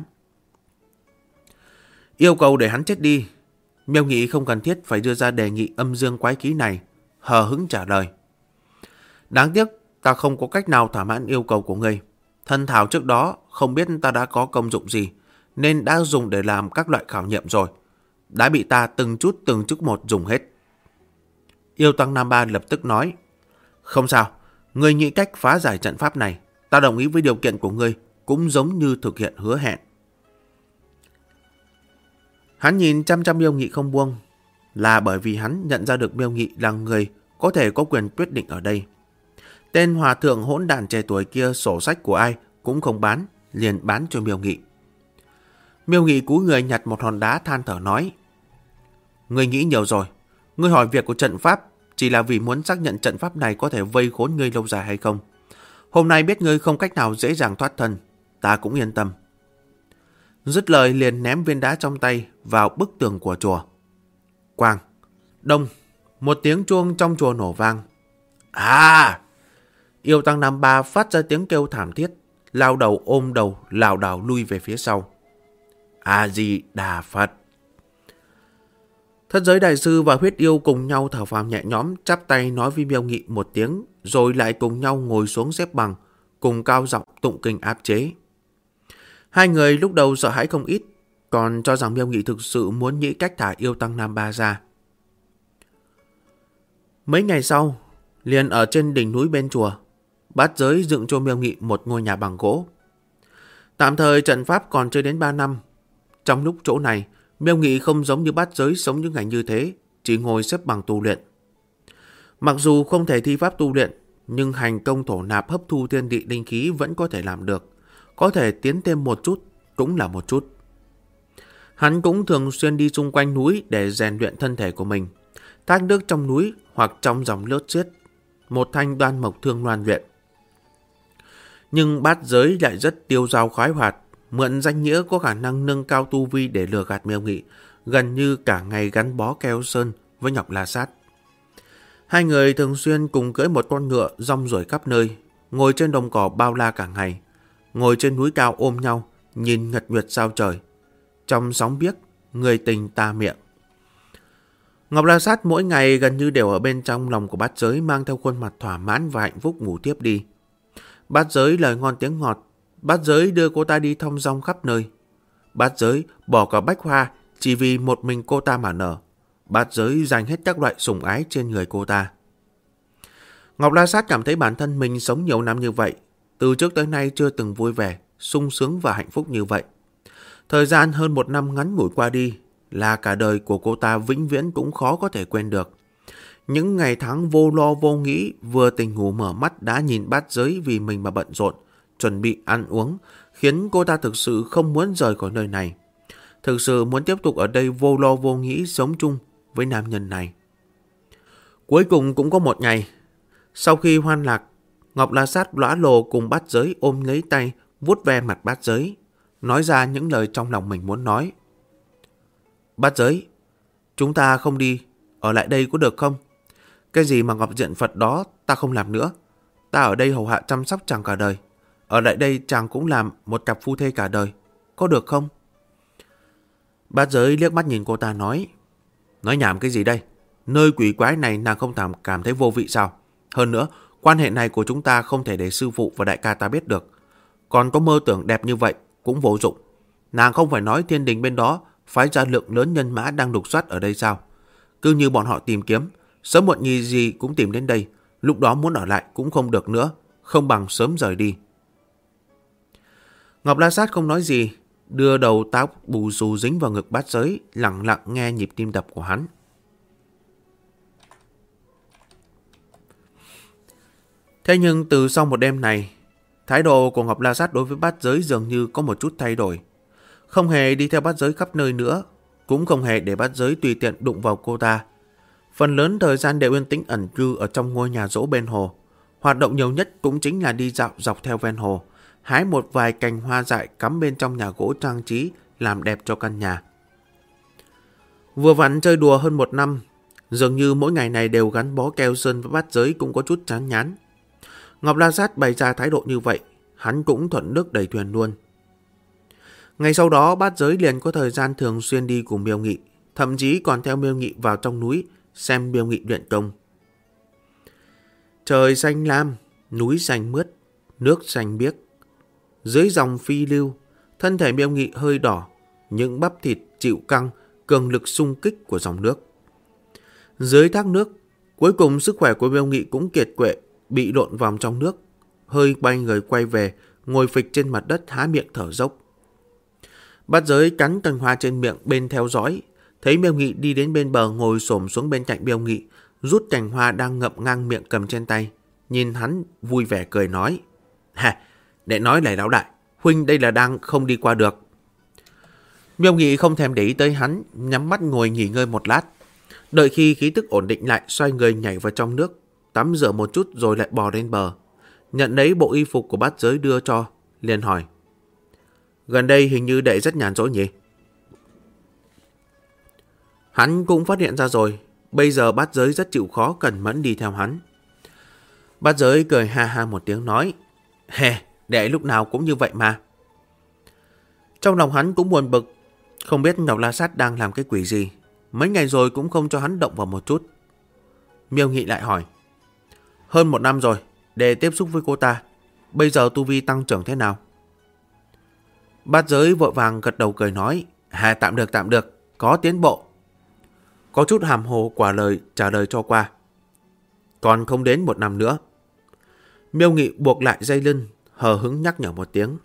Yêu cầu để hắn chết đi. Miêu Nghị không cần thiết phải đưa ra đề nghị âm dương quái khí này, hờ hững trả lời: đáng tiếc ta không có cách nào thỏa mãn yêu cầu của ngươi. Thần thảo trước đó không biết ta đã có công dụng gì, nên đã dùng để làm các loại khảo nghiệm rồi, đã bị ta từng chút một dùng hết. Yêu tăng Nam Ba lập tức nói: không sao, ngươi nghĩ cách phá giải trận pháp này, ta đồng ý với điều kiện của ngươi, cũng giống như thực hiện hứa hẹn. Hắn nhìn chăm chăm Miêu Nghị không buông, là bởi vì hắn nhận ra được Miêu Nghị là người có thể có quyền quyết định ở đây. Tên hòa thượng hỗn đản trẻ tuổi kia sổ sách của ai cũng không bán, liền bán cho Miêu Nghị. Miêu Nghị cúi người nhặt một hòn đá, than thở nói: ngươi nghĩ nhiều rồi. Ngươi hỏi việc của trận pháp chỉ là vì muốn xác nhận trận pháp này có thể vây khốn ngươi lâu dài hay không. Hôm nay biết ngươi không cách nào dễ dàng thoát thân, ta cũng yên tâm. Dứt lời liền ném viên đá trong tay vào bức tường của chùa. Quang, đông, một tiếng chuông trong chùa nổ vang. À! Yêu tăng Nam Ba phát ra tiếng kêu thảm thiết, lao đầu ôm đầu, lảo đảo lui về phía sau. A Di Đà Phật. Thất giới đại sư và huyết yêu cùng nhau thở phào nhẹ nhõm, chắp tay nói với Miêu Nghị một tiếng, rồi lại cùng nhau ngồi xuống xếp bằng, cùng cao giọng tụng kinh áp chế. Hai người lúc đầu sợ hãi không ít, còn cho rằng Miêu Nghị thực sự muốn nghĩ cách thả yêu tăng Nam Ba ra. Mấy ngày sau, liền ở trên đỉnh núi bên chùa, Bát Giới dựng cho Miêu Nghị một ngôi nhà bằng gỗ. Tạm thời trận pháp còn chưa đến 3 năm. Trong lúc chỗ này, Miêu Nghị không giống như Bát Giới sống những ngày như thế, chỉ ngồi xếp bằng tu luyện. Mặc dù không thể thi pháp tu luyện, nhưng hành công thổ nạp hấp thu thiên địa linh khí vẫn có thể làm được. Có thể tiến thêm một chút, cũng là một chút. Hắn cũng thường xuyên đi xung quanh núi để rèn luyện thân thể của mình. Thác nước trong núi hoặc trong dòng lướt xiết, một thanh đoan mộc thương loan luyện. Nhưng bát giới lại rất tiêu dao khoái hoạt, mượn danh nghĩa có khả năng nâng cao tu vi để lừa gạt Miêu Nghị, gần như cả ngày gắn bó keo sơn với Ngọc La Sát. Hai người thường xuyên cùng cưỡi một con ngựa rong ruổi khắp nơi, ngồi trên đồng cỏ bao la cả ngày, ngồi trên núi cao ôm nhau, nhìn nhật nguyệt sao trời. Trong sóng biếc, người tình ta miệng. Ngọc La Sát mỗi ngày gần như đều ở bên trong lòng của bát giới, mang theo khuôn mặt thỏa mãn và hạnh phúc ngủ tiếp đi. Bát giới lời ngon tiếng ngọt, bát giới đưa cô ta đi thong dong khắp nơi. Bát giới bỏ cả bách hoa chỉ vì một mình cô ta mà nở. Bát giới dành hết các loại sủng ái trên người cô ta. Ngọc La Sát cảm thấy bản thân mình sống nhiều năm như vậy, từ trước tới nay chưa từng vui vẻ, sung sướng và hạnh phúc như vậy. Thời gian hơn 1 năm ngắn ngủi qua đi là cả đời của cô ta vĩnh viễn cũng khó có thể quên được. Những ngày tháng vô lo vô nghĩ, vừa tỉnh ngủ mở mắt đã nhìn bát giới vì mình mà bận rộn, chuẩn bị ăn uống, khiến cô ta thực sự không muốn rời khỏi nơi này. Thực sự muốn tiếp tục ở đây vô lo vô nghĩ sống chung với nam nhân này. Cuối cùng cũng có một ngày, sau khi hoan lạc, Ngọc La Sát lõa lồ cùng bát giới ôm lấy tay, vuốt ve mặt bát giới, nói ra những lời trong lòng mình muốn nói. Bát giới, chúng ta không đi, ở lại đây có được không? Cái gì mà Ngọc Diện Phật đó ta không làm nữa. Ta ở đây hầu hạ chăm sóc chàng cả đời. Ở lại đây chàng cũng làm một cặp phu thê cả đời. Có được không? Bát giới liếc mắt nhìn cô ta nói nhảm cái gì đây? Nơi quỷ quái này nàng không cảm thấy vô vị sao? Hơn nữa, quan hệ này của chúng ta không thể để sư phụ và đại ca ta biết được. Còn có mơ tưởng đẹp như vậy cũng vô dụng. Nàng không phải nói thiên đình bên đó phái ra lượng lớn nhân mã đang lục soát ở đây sao? Cứ như bọn họ tìm kiếm, sớm muộn gì cũng tìm đến đây. Lúc đó muốn ở lại cũng không được nữa, không bằng sớm rời đi. Ngọc La Sát không nói gì, đưa đầu tóc bù xù dính vào ngực bát giới, lặng lặng nghe nhịp tim đập của hắn. Thế nhưng từ sau một đêm này, thái độ của Ngọc La Sát đối với bát giới dường như có một chút thay đổi. Không hề đi theo bát giới khắp nơi nữa, cũng không hề để bát giới tùy tiện đụng vào cô ta. Phần lớn thời gian đều yên tĩnh ẩn cư ở trong ngôi nhà dỗ bên hồ. Hoạt động nhiều nhất cũng chính là đi dạo dọc theo ven hồ, hái một vài cành hoa dại cắm bên trong nhà gỗ trang trí, làm đẹp cho căn nhà. Vừa vặn chơi đùa hơn 1 năm, dường như mỗi ngày này đều gắn bó keo sơn với bát giới cũng có chút chán nhán. Ngọc La Sát bày ra thái độ như vậy, hắn cũng thuận nước đẩy thuyền luôn. Ngày sau đó bát giới liền có thời gian thường xuyên đi cùng Miêu Nghị, thậm chí còn theo Miêu Nghị vào trong núi xem Miêu Nghị luyện công. Trời xanh lam, núi xanh mướt, nước xanh biếc. Dưới dòng phi lưu, thân thể Miêu Nghị hơi đỏ, những bắp thịt chịu căng, cường lực xung kích của dòng nước. Dưới thác nước, cuối cùng sức khỏe của Miêu Nghị cũng kiệt quệ, bị lộn vòng trong nước, hơi bay người quay về, ngồi phịch trên mặt đất há miệng thở dốc. Bát giới cắn cành hoa trên miệng bên theo dõi, thấy Miêu Nghị đi đến bên bờ ngồi xổm xuống bên cạnh Miêu Nghị, rút cành hoa đang ngậm ngang miệng cầm trên tay, nhìn hắn vui vẻ cười nói: Để nói này lão đại, huynh đây là đang không đi qua được. Miêu Nghị không thèm để ý tới hắn, nhắm mắt ngồi nghỉ ngơi một lát, đợi khi khí tức ổn định lại, xoay người nhảy vào trong nước, tắm rửa một chút rồi lại bò lên bờ, nhận lấy bộ y phục của bát giới đưa cho, liền hỏi: Gần đây hình như đệ rất nhàn rỗi nhỉ? Hắn cũng phát hiện ra rồi, bây giờ bát giới rất chịu khó cẩn mẫn đi theo hắn. Bát giới cười ha ha một tiếng nói: Đệ lúc nào cũng như vậy mà. Trong lòng hắn cũng buồn bực, không biết Ngọc La Sát đang làm cái quỷ gì, mấy ngày rồi cũng không cho hắn động vào một chút. Miêu Nghị lại hỏi: Hơn 1 năm rồi, để tiếp xúc với cô ta, bây giờ tu vi tăng trưởng thế nào? Bát giới vội vàng gật đầu cười nói: Tạm được, có tiến bộ. Có chút hàm hồ trả lời cho qua: Còn không đến 1 năm nữa. Miêu Nghị buộc lại dây lưng, hờ hững nhắc nhở một tiếng.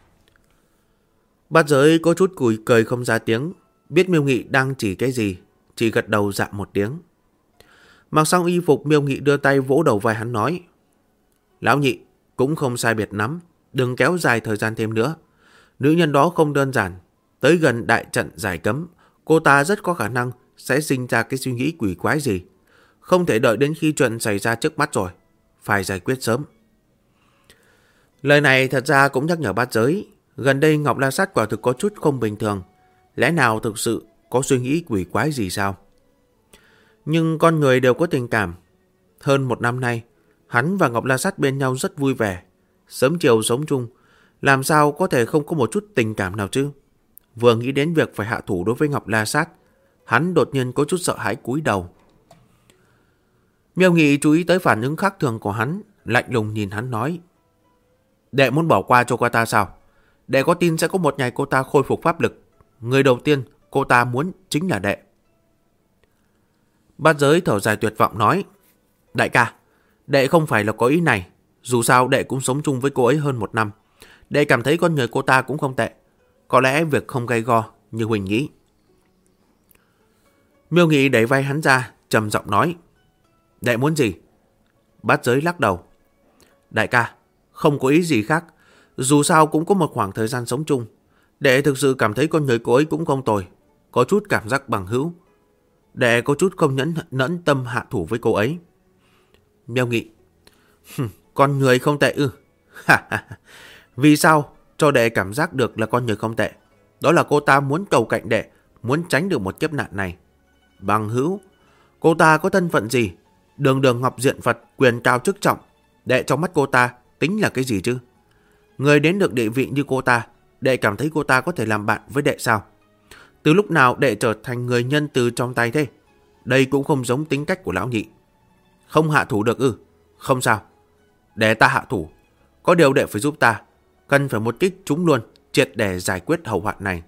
Bát giới có chút cười không ra tiếng, biết Miêu Nghị đang chỉ cái gì, chỉ gật đầu dạ một tiếng. Mặc xong y phục, Miêu Nghị đưa tay vỗ đầu vai hắn nói: Lão nhị, cũng không sai biệt lắm, đừng kéo dài thời gian thêm nữa. Nữ nhân đó không đơn giản, Tới gần đại trận giải cấm, cô ta rất có khả năng sẽ sinh ra cái suy nghĩ quỷ quái gì. Không thể đợi đến khi chuyện xảy ra trước mắt rồi. Phải giải quyết sớm. Lời này thật ra cũng nhắc nhở Bát Giới. Gần đây Ngọc La Sát quả thực có chút không bình thường. Lẽ nào thực sự có suy nghĩ quỷ quái gì sao? Nhưng con người đều có tình cảm. Hơn 1 năm nay, hắn và Ngọc La Sát bên nhau rất vui vẻ. Sớm chiều sống chung, làm sao có thể không có một chút tình cảm nào chứ? Vừa nghĩ đến việc phải hạ thủ đối với Ngọc La Sát, hắn đột nhiên có chút sợ hãi cúi đầu. Miêu Nghị chú ý tới phản ứng khác thường của hắn, lạnh lùng nhìn hắn nói: đệ muốn bỏ qua cho cô ta sao? Đệ có tin sẽ có một ngày cô ta khôi phục pháp lực. Người đầu tiên cô ta muốn chính là đệ. Bát Giới thở dài tuyệt vọng nói: đại ca, đệ không phải là có ý này. Dù sao đệ cũng sống chung với cô ấy hơn 1 năm. Đệ cảm thấy con người cô ta cũng không tệ. Có lẽ việc không gay go như Huỳnh nghĩ. Miêu Nghị đẩy vai hắn ra, trầm giọng nói: đệ muốn gì? Bát Giới lắc đầu: đại ca, không có ý gì khác. Dù sao cũng có một khoảng thời gian sống chung. Đệ thực sự cảm thấy con người cô ấy cũng không tồi. Có chút cảm giác bằng hữu. Đệ có chút không nhẫn tâm hạ thủ với cô ấy. Miêu Nghị: con người không tệ ư? Vì sao cho đệ cảm giác được là con người không tệ? Đó là cô ta muốn cầu cạnh đệ, muốn tránh được một kiếp nạn này. Bằng hữu? Cô ta có thân phận gì? Đường đường ngọc diện Phật, quyền cao chức trọng. Đệ trong mắt cô ta tính là cái gì chứ? Người đến được địa vị như cô ta, đệ cảm thấy cô ta có thể làm bạn với đệ sao? Từ lúc nào đệ trở thành người nhân từ trong tay thế? Đây cũng không giống tính cách của lão nhị. Không hạ thủ được ư? Không sao. Để ta hạ thủ. Có điều đệ phải giúp ta. Cần phải một kích trúng luôn, triệt để giải quyết hậu hoạn này.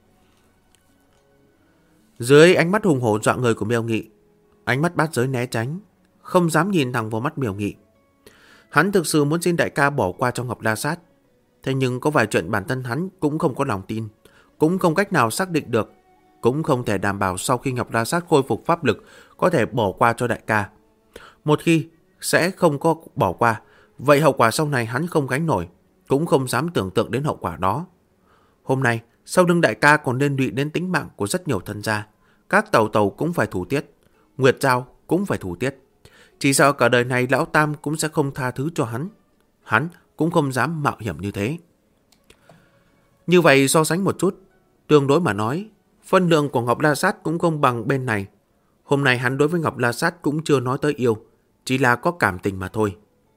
Dưới ánh mắt hùng hổ dọa người của Miêu Nghị, ánh mắt Bát Giới né tránh, không dám nhìn thẳng vào mắt Miêu Nghị. Hắn thực sự muốn xin đại ca bỏ qua cho Ngọc La Sát. Thế nhưng có vài chuyện bản thân hắn cũng không có lòng tin, cũng không cách nào xác định được, cũng không thể đảm bảo sau khi Ngọc La Sát khôi phục pháp lực có thể bỏ qua cho đại ca. Một khi sẽ không có bỏ qua, vậy hậu quả sau này hắn không gánh nổi, cũng không dám tưởng tượng đến hậu quả đó. Hôm nay, sau lưng đại ca còn liên lụy đến tính mạng của rất nhiều thân gia. Các tàu cũng phải thủ tiết, Nguyệt Giao cũng phải thủ tiết. Chỉ sợ cả đời này lão Tam cũng sẽ không tha thứ cho hắn. Hắn cũng không dám mạo hiểm như thế. Như vậy so sánh một chút, tương đối mà nói, phân lượng của Ngọc La Sát cũng không bằng bên này. Hôm nay hắn đối với Ngọc La Sát cũng chưa nói tới yêu, chỉ là có cảm tình mà thôi.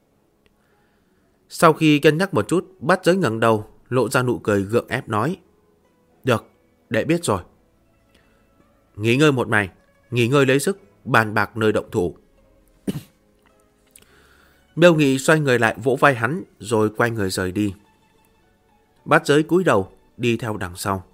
Sau khi cân nhắc một chút, Bát Giới ngẩng đầu, lộ ra nụ cười gượng ép nói: được, đệ biết rồi. Nghỉ ngơi một ngày, nghỉ ngơi lấy sức, bàn bạc nơi động thủ. Miêu Nghị xoay người lại vỗ vai hắn, rồi quay người rời đi. Bát Giới cúi đầu, đi theo đằng sau.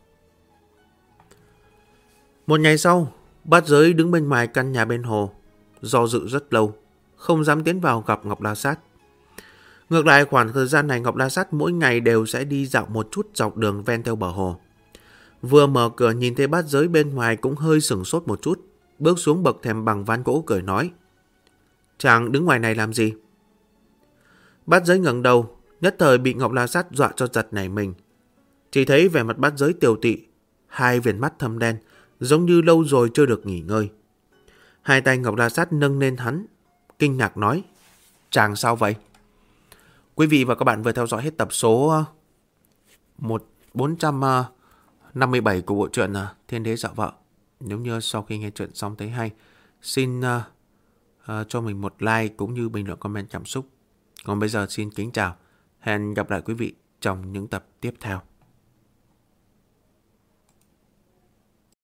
Một ngày sau, Bát Giới đứng bên ngoài căn nhà bên hồ, do dự rất lâu, không dám tiến vào gặp Ngọc La Sát. Ngược lại khoảng thời gian này Ngọc La Sát mỗi ngày đều sẽ đi dạo một chút dọc đường ven theo bờ hồ. Vừa mở cửa nhìn thấy Bát Giới bên ngoài cũng hơi sửng sốt một chút, bước xuống bậc thềm bằng ván gỗ cười nói: chàng đứng ngoài này làm gì? Bát Giới ngẩng đầu, nhất thời bị Ngọc La Sát dọa cho giật nảy mình. Chỉ thấy vẻ mặt Bát Giới tiều tụy, hai viền mắt thâm đen, giống như lâu rồi chưa được nghỉ ngơi. Hai tay Ngọc La Sát nâng lên hắn, kinh ngạc nói: chàng sao vậy? Quý vị và các bạn vừa theo dõi hết tập số 457 của bộ truyện Thiên Đế Dạo Vợ. Nếu như sau khi nghe chuyện xong thấy hay, xin cho mình một like cũng như bình luận comment cảm xúc. Còn bây giờ xin kính chào, hẹn gặp lại quý vị trong những tập tiếp theo.